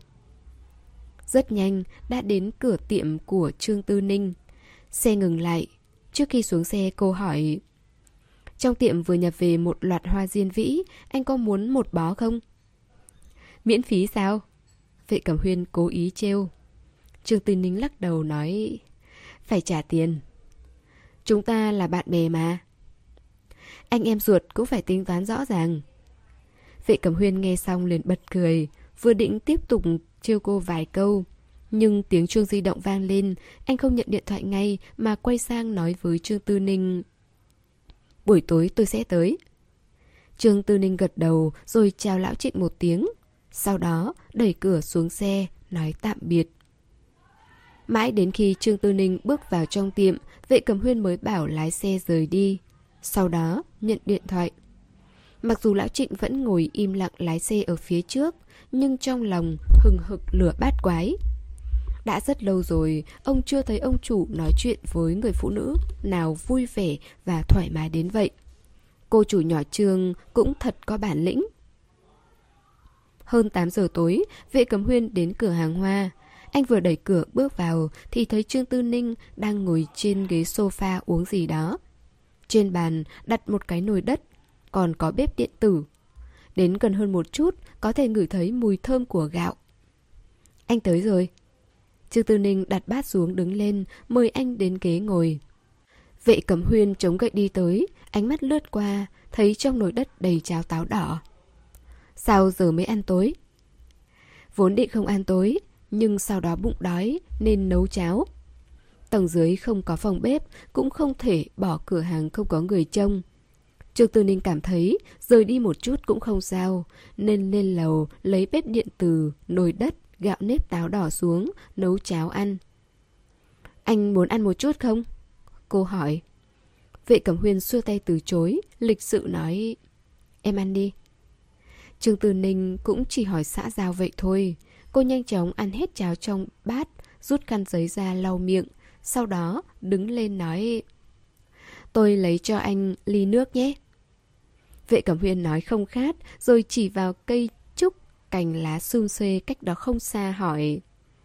Rất nhanh đã đến cửa tiệm của Trương Tư Ninh. Xe ngừng lại. Trước khi xuống xe cô hỏi, trong tiệm vừa nhập về một loạt hoa diên vĩ, anh có muốn một bó không? Miễn phí sao? Vệ Cẩm Huyên cố ý trêu. Trương Tư Ninh lắc đầu nói, phải trả tiền. Chúng ta là bạn bè mà. Anh em ruột cũng phải tính toán rõ ràng. Vệ Cẩm Huyên nghe xong liền bật cười, vừa định tiếp tục trêu cô vài câu. Nhưng tiếng chuông di động vang lên, anh không nhận điện thoại ngay mà quay sang nói với Trương Tư Ninh, buổi tối tôi sẽ tới. Trương Tư Ninh gật đầu rồi chào lão Trịnh một tiếng. Sau đó đẩy cửa xuống xe, nói tạm biệt. Mãi đến khi Trương Tư Ninh bước vào trong tiệm, Vệ Cẩm Huyên mới bảo lái xe rời đi. Sau đó nhận điện thoại. Mặc dù lão Trịnh vẫn ngồi im lặng lái xe ở phía trước, nhưng trong lòng hừng hực lửa bát quái. Đã rất lâu rồi, ông chưa thấy ông chủ nói chuyện với người phụ nữ nào vui vẻ và thoải mái đến vậy. Cô chủ nhỏ Trương cũng thật có bản lĩnh. Hơn tám giờ tối, Vệ Cẩm Huyên đến cửa hàng hoa. Anh vừa đẩy cửa bước vào thì thấy Trương Tư Ninh đang ngồi trên ghế sofa uống gì đó. Trên bàn đặt một cái nồi đất, còn có bếp điện tử. Đến gần hơn một chút, có thể ngửi thấy mùi thơm của gạo. Anh tới rồi. Trương Tư Ninh đặt bát xuống đứng lên, mời anh đến ghế ngồi. Vệ Cẩm Huyên chống gậy đi tới, ánh mắt lướt qua, thấy trong nồi đất đầy cháo táo đỏ. Sao giờ mới ăn tối? Vốn định không ăn tối, nhưng sau đó bụng đói nên nấu cháo. Tầng dưới không có phòng bếp, cũng không thể bỏ cửa hàng không có người trông. Trương Tư Ninh cảm thấy rời đi một chút cũng không sao, nên lên lầu lấy bếp điện từ, nồi đất, gạo nếp táo đỏ xuống, nấu cháo ăn. Anh muốn ăn một chút không? Cô hỏi. Vệ Cẩm Huyên xua tay từ chối, lịch sự nói, em ăn đi. Trương Tư Ninh cũng chỉ hỏi xã giao vậy thôi. Cô nhanh chóng ăn hết cháo trong bát, rút khăn giấy ra lau miệng, sau đó đứng lên nói, tôi lấy cho anh ly nước nhé. Vệ Cẩm Huyên nói không khát, rồi chỉ vào cây trúc cành lá sum xuê cách đó không xa hỏi,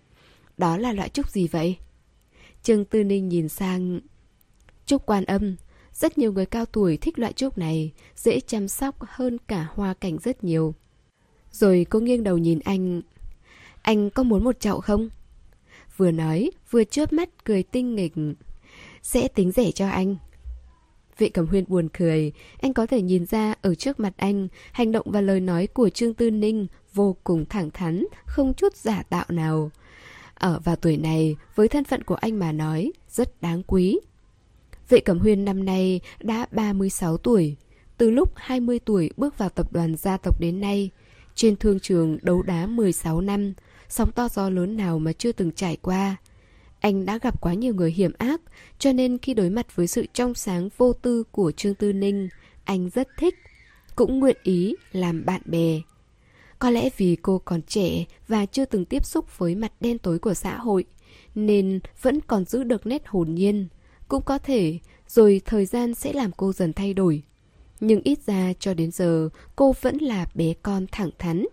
đó là loại trúc gì vậy? Trương Tư Ninh nhìn sang, trúc Quan Âm. Rất nhiều người cao tuổi thích loại trúc này, dễ chăm sóc hơn cả hoa cảnh rất nhiều. Rồi cô nghiêng đầu nhìn anh, anh có muốn một chậu không? Vừa nói vừa chớp mắt cười tinh nghịch, sẽ tính rẻ cho anh. Vệ Cẩm Huyên buồn cười, anh có thể nhìn ra ở trước mặt anh, hành động và lời nói của Trương Tư Ninh vô cùng thẳng thắn, không chút giả tạo nào. Ở vào tuổi này, với thân phận của anh mà nói, rất đáng quý. Vệ Cẩm Huyên năm nay đã ba mươi sáu tuổi. Từ lúc hai mươi tuổi bước vào tập đoàn gia tộc đến nay, trên thương trường đấu đá mười sáu năm, sóng to gió lớn nào mà chưa từng trải qua. Anh đã gặp quá nhiều người hiểm ác, cho nên khi đối mặt với sự trong sáng vô tư của Trương Tư Ninh, anh rất thích. cũng nguyện ý làm bạn bè. Có lẽ vì cô còn trẻ và chưa từng tiếp xúc với mặt đen tối của xã hội, nên vẫn còn giữ được nét hồn nhiên. Cũng có thể rồi thời gian sẽ làm cô dần thay đổi. Nhưng ít ra cho đến giờ cô vẫn là bé con thẳng thắn.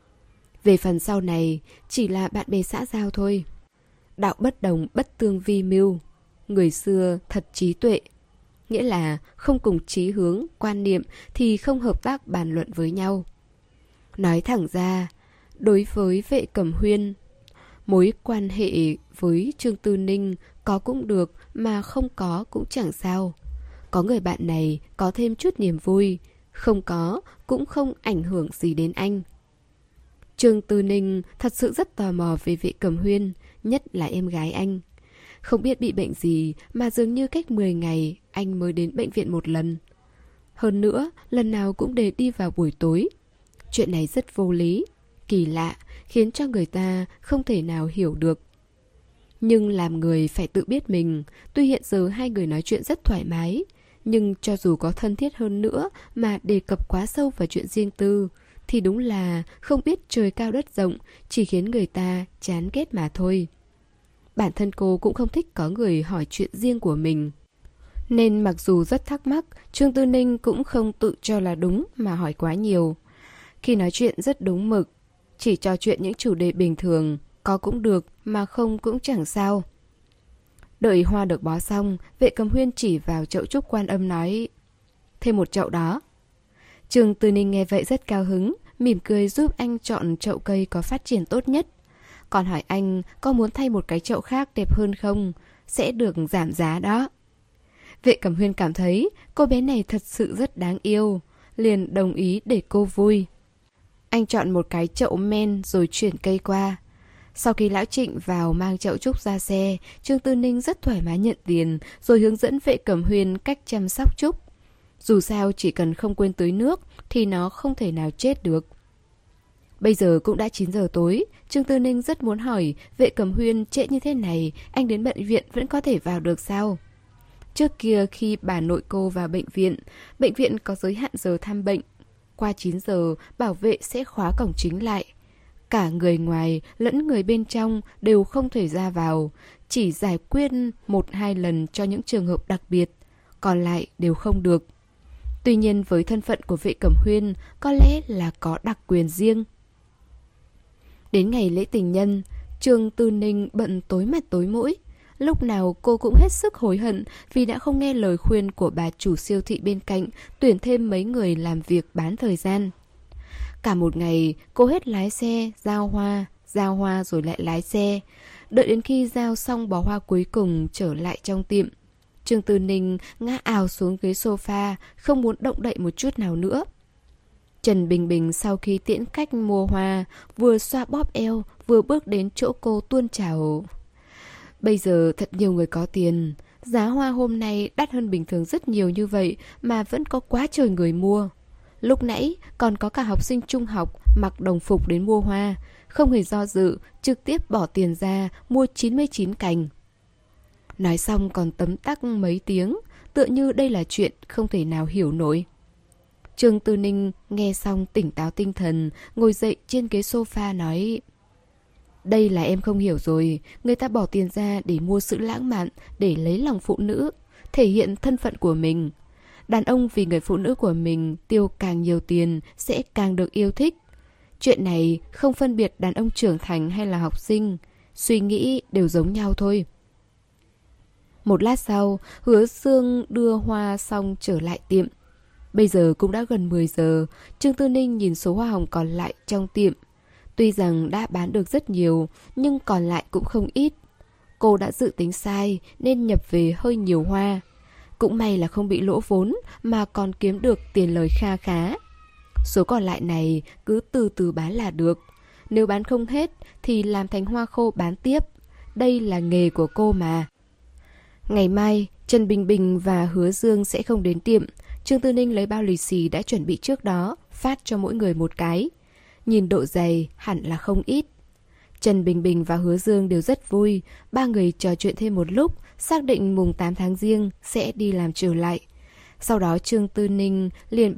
Về phần sau này, chỉ là bạn bè xã giao thôi. Đạo bất đồng bất tương vi mưu. Người xưa thật trí tuệ. Nghĩa là không cùng chí hướng, quan niệm thì không hợp tác bàn luận với nhau. Nói thẳng ra, đối với Vệ Cẩm Huyên, mối quan hệ với Trương Tư Ninh có cũng được mà không có cũng chẳng sao. Có người bạn này có thêm chút niềm vui, không có cũng không ảnh hưởng gì đến anh. Trương Tư Ninh thật sự rất tò mò về Vệ Cẩm Huyên, nhất là em gái anh. Không biết bị bệnh gì mà dường như cách mười ngày anh mới đến bệnh viện một lần. Hơn nữa, lần nào cũng để đi vào buổi tối. Chuyện này rất vô lý, kỳ lạ, khiến cho người ta không thể nào hiểu được. Nhưng làm người phải tự biết mình, tuy hiện giờ hai người nói chuyện rất thoải mái, nhưng cho dù có thân thiết hơn nữa mà đề cập quá sâu vào chuyện riêng tư, thì đúng là không biết trời cao đất rộng, chỉ khiến người ta chán ghét mà thôi. Bản thân cô cũng không thích có người hỏi chuyện riêng của mình. Nên mặc dù rất thắc mắc, Trương Tư Ninh cũng không tự cho là đúng mà hỏi quá nhiều. Khi nói chuyện rất đúng mực, chỉ trò chuyện những chủ đề bình thường, có cũng được mà không cũng chẳng sao. Đợi hoa được bó xong, Vệ Cẩm Huyên chỉ vào chậu trúc Quan Âm nói: thêm một chậu đó. Trương Tư Ninh nghe vậy rất cao hứng, mỉm cười giúp anh chọn chậu cây có phát triển tốt nhất. Còn hỏi anh có muốn thay một cái chậu khác đẹp hơn không, sẽ được giảm giá đó. Vệ Cẩm Huyên cảm thấy cô bé này thật sự rất đáng yêu, liền đồng ý để cô vui. Anh chọn một cái chậu men rồi chuyển cây qua. Sau khi Lão Trịnh vào mang chậu trúc ra xe, Trương Tư Ninh rất thoải mái nhận tiền rồi hướng dẫn Vệ Cẩm Huyên cách chăm sóc trúc. Dù sao chỉ cần không quên tưới nước thì nó không thể nào chết được. Bây giờ cũng đã chín giờ tối, Trương Tư Ninh rất muốn hỏi Vệ Cẩm Huyên trễ như thế này, anh đến bệnh viện vẫn có thể vào được sao? Trước kia khi bà nội cô vào bệnh viện, bệnh viện có giới hạn giờ thăm bệnh. Qua chín giờ, bảo vệ sẽ khóa cổng chính lại. Cả người ngoài lẫn người bên trong đều không thể ra vào, chỉ giải quyết một hai lần cho những trường hợp đặc biệt, còn lại đều không được. Tuy nhiên với thân phận của Vệ Cẩm Huyên, có lẽ là có đặc quyền riêng. Đến ngày lễ tình nhân, Trương Tư Ninh bận tối mặt tối mũi. Lúc nào cô cũng hết sức hối hận vì đã không nghe lời khuyên của bà chủ siêu thị bên cạnh tuyển thêm mấy người làm việc bán thời gian. Cả một ngày cô hết lái xe, giao hoa, giao hoa rồi lại lái xe. Đợi đến khi giao xong bó hoa cuối cùng trở lại trong tiệm, Trương Tư Ninh ngã ào xuống ghế sofa, không muốn động đậy một chút nào nữa. Trần Bình Bình sau khi tiễn khách mua hoa, vừa xoa bóp eo, vừa bước đến chỗ cô tuôn trào. Bây giờ thật nhiều người có tiền, giá hoa hôm nay đắt hơn bình thường rất nhiều như vậy mà vẫn có quá trời người mua. Lúc nãy còn có cả học sinh trung học mặc đồng phục đến mua hoa, không hề do dự, trực tiếp bỏ tiền ra mua chín mươi chín cành. Nói xong còn tấm tắc mấy tiếng, tựa như đây là chuyện không thể nào hiểu nổi. Trương Tư Ninh nghe xong tỉnh táo tinh thần, ngồi dậy trên ghế sofa nói: đây là em không hiểu rồi, người ta bỏ tiền ra để mua sự lãng mạn, để lấy lòng phụ nữ, thể hiện thân phận của mình. Đàn ông vì người phụ nữ của mình tiêu càng nhiều tiền sẽ càng được yêu thích. Chuyện này không phân biệt đàn ông trưởng thành hay là học sinh, suy nghĩ đều giống nhau thôi. Một lát sau, Hứa Sương đưa hoa xong trở lại tiệm. Bây giờ cũng đã gần mười giờ, Trương Tư Ninh nhìn số hoa hồng còn lại trong tiệm. Tuy rằng đã bán được rất nhiều, nhưng còn lại cũng không ít. Cô đã dự tính sai nên nhập về hơi nhiều hoa. Cũng may là không bị lỗ vốn mà còn kiếm được tiền lời kha khá. Số còn lại này cứ từ từ bán là được. Nếu bán không hết thì làm thành hoa khô bán tiếp. Đây là nghề của cô mà. Ngày mai, Trần Bình Bình và Hứa Dương sẽ không đến tiệm. Trương Tư Ninh lấy bao lì xì đã chuẩn bị trước đó, phát cho mỗi người một cái. Nhìn độ dày hẳn là không ít. Trần Bình Bình và Hứa Dương đều rất vui. Ba người trò chuyện thêm một lúc, xác định mùng tám tháng Giêng sẽ đi làm trở lại. Sau đó Trương Tư Ninh liền bảo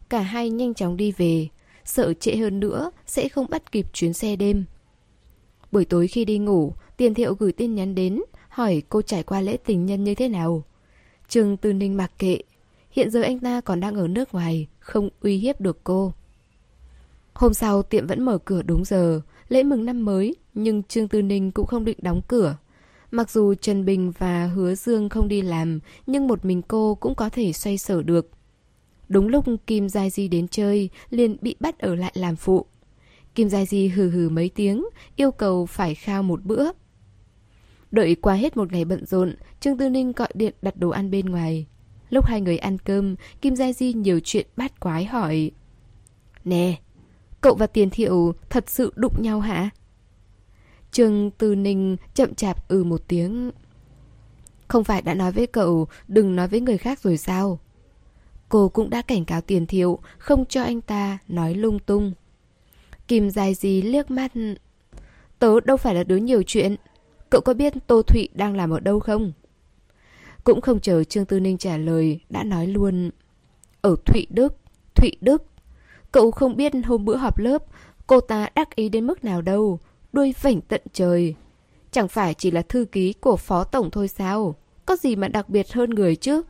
cả hai nhanh chóng đi về, sợ trễ hơn nữa sẽ không bắt kịp chuyến xe đêm. Buổi tối khi đi ngủ, Tiền Thiệu gửi tin nhắn đến, hỏi cô trải qua lễ tình nhân như thế nào. Trương Tư Ninh mặc kệ, hiện giờ anh ta còn đang ở nước ngoài, không uy hiếp được cô. Hôm sau tiệm vẫn mở cửa đúng giờ, lễ mừng năm mới, nhưng Trương Tư Ninh cũng không định đóng cửa. Mặc dù Trần Bình và Hứa Dương không đi làm, nhưng một mình cô cũng có thể xoay sở được. Đúng lúc Kim Giai Di đến chơi, liền bị bắt ở lại làm phụ. Kim Giai Di hừ hừ mấy tiếng, yêu cầu phải khao một bữa. Đợi qua hết một ngày bận rộn, Trương Tư Ninh gọi điện đặt đồ ăn bên ngoài. Lúc hai người ăn cơm, Kim Giai Di nhiều chuyện bát quái hỏi: Nè, cậu và Tiền Thiệu thật sự đụng nhau hả? Trương Tư Ninh chậm chạp ừ một tiếng. Không phải đã nói với cậu đừng nói với người khác rồi sao? Cô cũng đã cảnh cáo Tiền Thiệu không cho anh ta nói lung tung. Kim Giai Di liếc mắt. Tớ đâu phải là đứa nhiều chuyện. Cậu có biết Tô Thụy đang làm ở đâu không? Cũng không chờ Trương Tư Ninh trả lời, đã nói luôn. Ở Thụy Đức. Thụy Đức. Cậu không biết hôm bữa họp lớp cô ta đắc ý đến mức nào đâu, đuôi vểnh tận trời. Chẳng phải chỉ là thư ký của phó tổng thôi sao? Có gì mà đặc biệt hơn người chứ?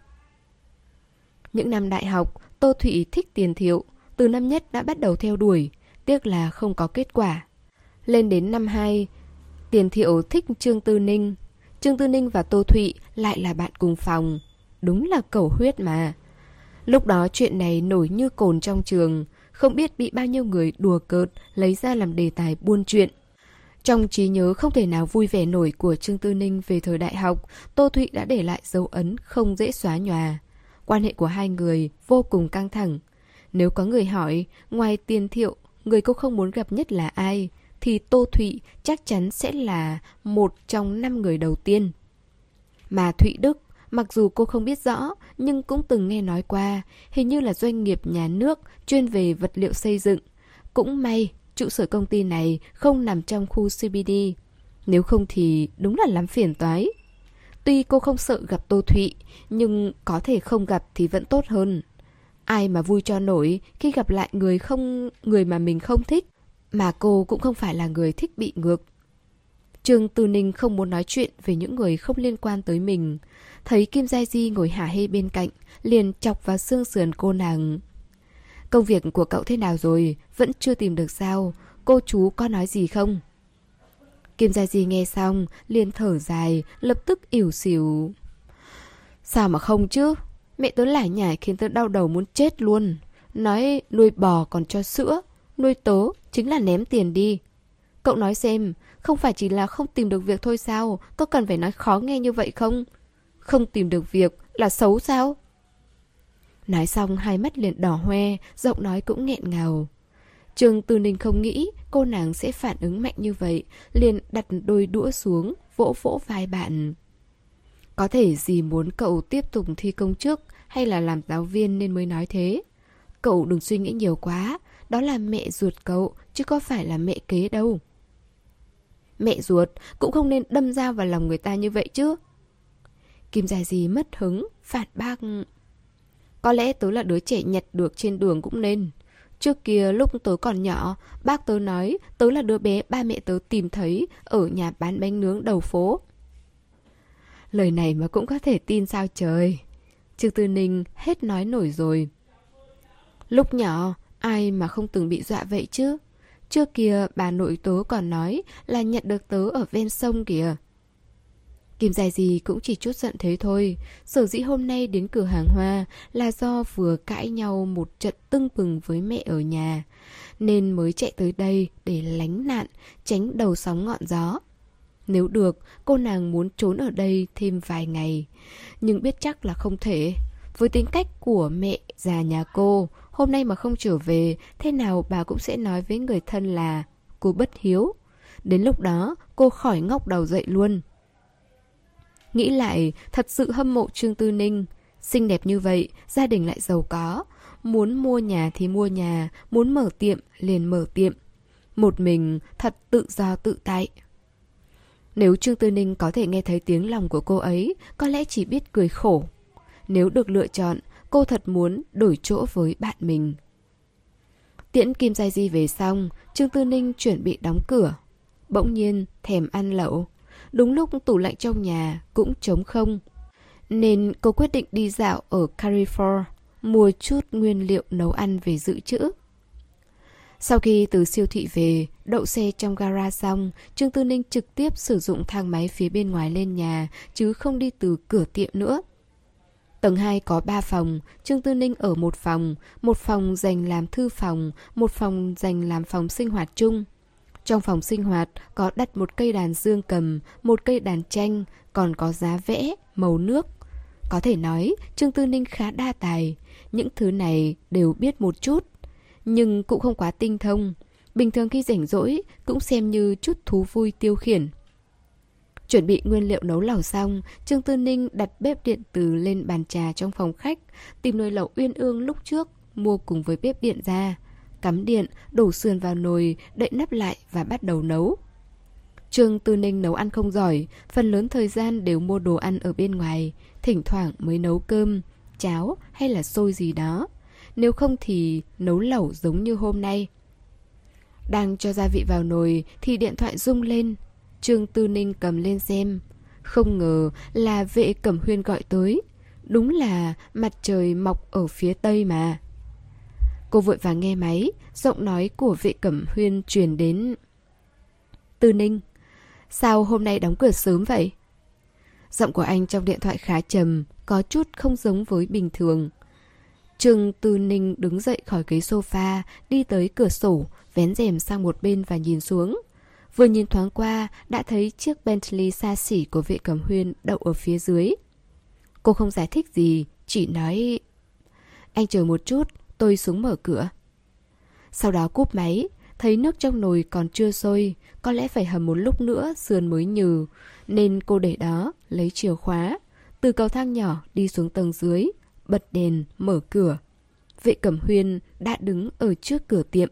Những năm đại học, Tô Thụy thích Tiền Thiệu, từ năm nhất đã bắt đầu theo đuổi, tiếc là không có kết quả. Lên đến năm hai, Tiền Thiệu thích Trương Tư Ninh. Trương Tư Ninh và Tô Thụy lại là bạn cùng phòng. Đúng là cầu huyết mà. Lúc đó chuyện này nổi như cồn trong trường, không biết bị bao nhiêu người đùa cợt lấy ra làm đề tài buôn chuyện. Trong trí nhớ không thể nào vui vẻ nổi của Trương Tư Ninh về thời đại học, Tô Thụy đã để lại dấu ấn không dễ xóa nhòa. Quan hệ của hai người vô cùng căng thẳng. Nếu có người hỏi, ngoài Tiền Thiệu, người cô không muốn gặp nhất là ai, thì Tô Thụy chắc chắn sẽ là một trong năm người đầu tiên. Mà Thụy Đức, mặc dù cô không biết rõ, nhưng cũng từng nghe nói qua, hình như là doanh nghiệp nhà nước chuyên về vật liệu xây dựng. Cũng may, trụ sở công ty này không nằm trong khu xê bê đê. Nếu không thì đúng là lắm phiền toái. Tuy cô không sợ gặp Tô Thụy, nhưng có thể không gặp thì vẫn tốt hơn. Ai mà vui cho nổi khi gặp lại người không người mà mình không thích. Mà cô cũng không phải là người thích bị ngược. Trương Tư Ninh không muốn nói chuyện về những người không liên quan tới mình. Thấy Kim Giai Di ngồi hả hê bên cạnh, liền chọc vào xương sườn cô nàng. Công việc của cậu thế nào rồi? Vẫn chưa tìm được sao? Cô chú có nói gì không? Kim Giai Di nghe xong, liền thở dài, lập tức ỉu xìu. Sao mà không chứ? Mẹ tớ lải nhải khiến tớ đau đầu muốn chết luôn. Nói nuôi bò còn cho sữa, nuôi tớ chính là ném tiền đi. Cậu nói xem, không phải chỉ là không tìm được việc thôi sao? Có cần phải nói khó nghe như vậy không? Không tìm được việc là xấu sao? Nói xong hai mắt liền đỏ hoe, giọng nói cũng nghẹn ngào. Trương Tư Ninh không nghĩ cô nàng sẽ phản ứng mạnh như vậy, liền đặt đôi đũa xuống, vỗ vỗ vai bạn. Có thể dì muốn cậu tiếp tục thi công chức hay là làm giáo viên nên mới nói thế. Cậu đừng suy nghĩ nhiều quá, đó là mẹ ruột cậu, chứ có phải là mẹ kế đâu. Mẹ ruột cũng không nên đâm dao vào lòng người ta như vậy chứ. Kim Giai Di mất hứng, phạt bác. Có lẽ tớ là đứa trẻ nhặt được trên đường cũng nên. Trước kia lúc tớ còn nhỏ, bác tớ nói tớ là đứa bé ba mẹ tớ tìm thấy ở nhà bán bánh nướng đầu phố. Lời này mà cũng có thể tin sao trời. Trương Tư Ninh hết nói nổi rồi. Lúc nhỏ, ai mà không từng bị dọa vậy chứ? Trước kia bà nội tớ còn nói là nhận được tớ ở ven sông kìa. Kim Giai Di cũng chỉ chút giận thế thôi. Sở dĩ hôm nay đến cửa hàng hoa là do vừa cãi nhau một trận tưng bừng với mẹ ở nhà, nên mới chạy tới đây để lánh nạn, tránh đầu sóng ngọn gió. Nếu được, cô nàng muốn trốn ở đây thêm vài ngày, nhưng biết chắc là không thể. Với tính cách của mẹ già nhà cô, hôm nay mà không trở về, thế nào bà cũng sẽ nói với người thân là cô bất hiếu. Đến lúc đó, cô khỏi ngóc đầu dậy luôn. Nghĩ lại, thật sự hâm mộ Trương Tư Ninh. Xinh đẹp như vậy, gia đình lại giàu có. Muốn mua nhà thì mua nhà, muốn mở tiệm liền mở tiệm. Một mình thật tự do tự tại. Nếu Trương Tư Ninh có thể nghe thấy tiếng lòng của cô ấy, có lẽ chỉ biết cười khổ. Nếu được lựa chọn, cô thật muốn đổi chỗ với bạn mình. Tiễn Kim Giai Di về xong, Trương Tư Ninh chuẩn bị đóng cửa. Bỗng nhiên thèm ăn lẩu. Đúng lúc tủ lạnh trong nhà cũng trống không, nên cô quyết định đi dạo ở Carrefour, mua chút nguyên liệu nấu ăn về dự trữ. Sau khi từ siêu thị về, đậu xe trong gara xong, Trương Tư Ninh trực tiếp sử dụng thang máy phía bên ngoài lên nhà, chứ không đi từ cửa tiệm nữa. Tầng hai có ba phòng, Trương Tư Ninh ở một phòng, một phòng dành làm thư phòng, một phòng dành làm phòng sinh hoạt chung. Trong phòng sinh hoạt có đặt một cây đàn dương cầm, một cây đàn tranh, còn có giá vẽ, màu nước. Có thể nói Trương Tư Ninh khá đa tài, những thứ này đều biết một chút, nhưng cũng không quá tinh thông. Bình thường khi rảnh rỗi cũng xem như chút thú vui tiêu khiển. Chuẩn bị nguyên liệu nấu lẩu xong, Trương Tư Ninh đặt bếp điện từ lên bàn trà trong phòng khách, tìm nồi lẩu uyên ương lúc trước mua cùng với bếp điện ra, cắm điện, đổ sườn vào nồi, đậy nắp lại và bắt đầu nấu. Trương Tư Ninh nấu ăn không giỏi, phần lớn thời gian đều mua đồ ăn ở bên ngoài, thỉnh thoảng mới nấu cơm, cháo hay là xôi gì đó. Nếu không thì nấu lẩu giống như hôm nay. Đang cho gia vị vào nồi thì điện thoại rung lên. Trương Tư Ninh cầm lên xem. Không ngờ là Vệ Cẩm Huyên gọi tới. Đúng là mặt trời mọc ở phía tây mà. Cô vội vàng nghe máy, giọng nói của Vệ Cẩm Huyên truyền đến. Tư Ninh, sao hôm nay đóng cửa sớm vậy? Giọng của anh trong điện thoại khá trầm, có chút không giống với bình thường. Trương Tư Ninh đứng dậy khỏi ghế sofa, đi tới cửa sổ, vén rèm sang một bên và nhìn xuống. Vừa nhìn thoáng qua, đã thấy chiếc Bentley xa xỉ của Vệ Cẩm Huyên đậu ở phía dưới. Cô không giải thích gì, chỉ nói: anh chờ một chút, tôi xuống mở cửa. Sau đó cúp máy, thấy nước trong nồi còn chưa sôi, có lẽ phải hầm một lúc nữa sườn mới nhừ, nên cô để đó, lấy chìa khóa, từ cầu thang nhỏ đi xuống tầng dưới, bật đèn, mở cửa. Vệ Cẩm Huyên đã đứng ở trước cửa tiệm.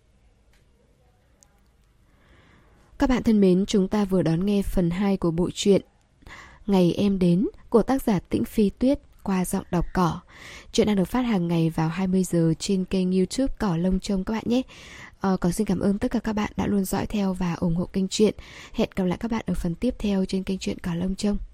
Các bạn thân mến, chúng ta vừa đón nghe phần hai của bộ truyện Ngày Em Đến của tác giả Tĩnh Phi Tuyết qua giọng đọc Cỏ. Chuyện đang được phát hàng ngày vào hai mươi giờ trên kênh YouTube Cỏ Lông Trông các bạn nhé. À, còn xin cảm ơn tất cả các bạn đã luôn dõi theo và ủng hộ kênh truyện. Hẹn gặp lại các bạn ở phần tiếp theo trên kênh truyện Cỏ Lông Trông.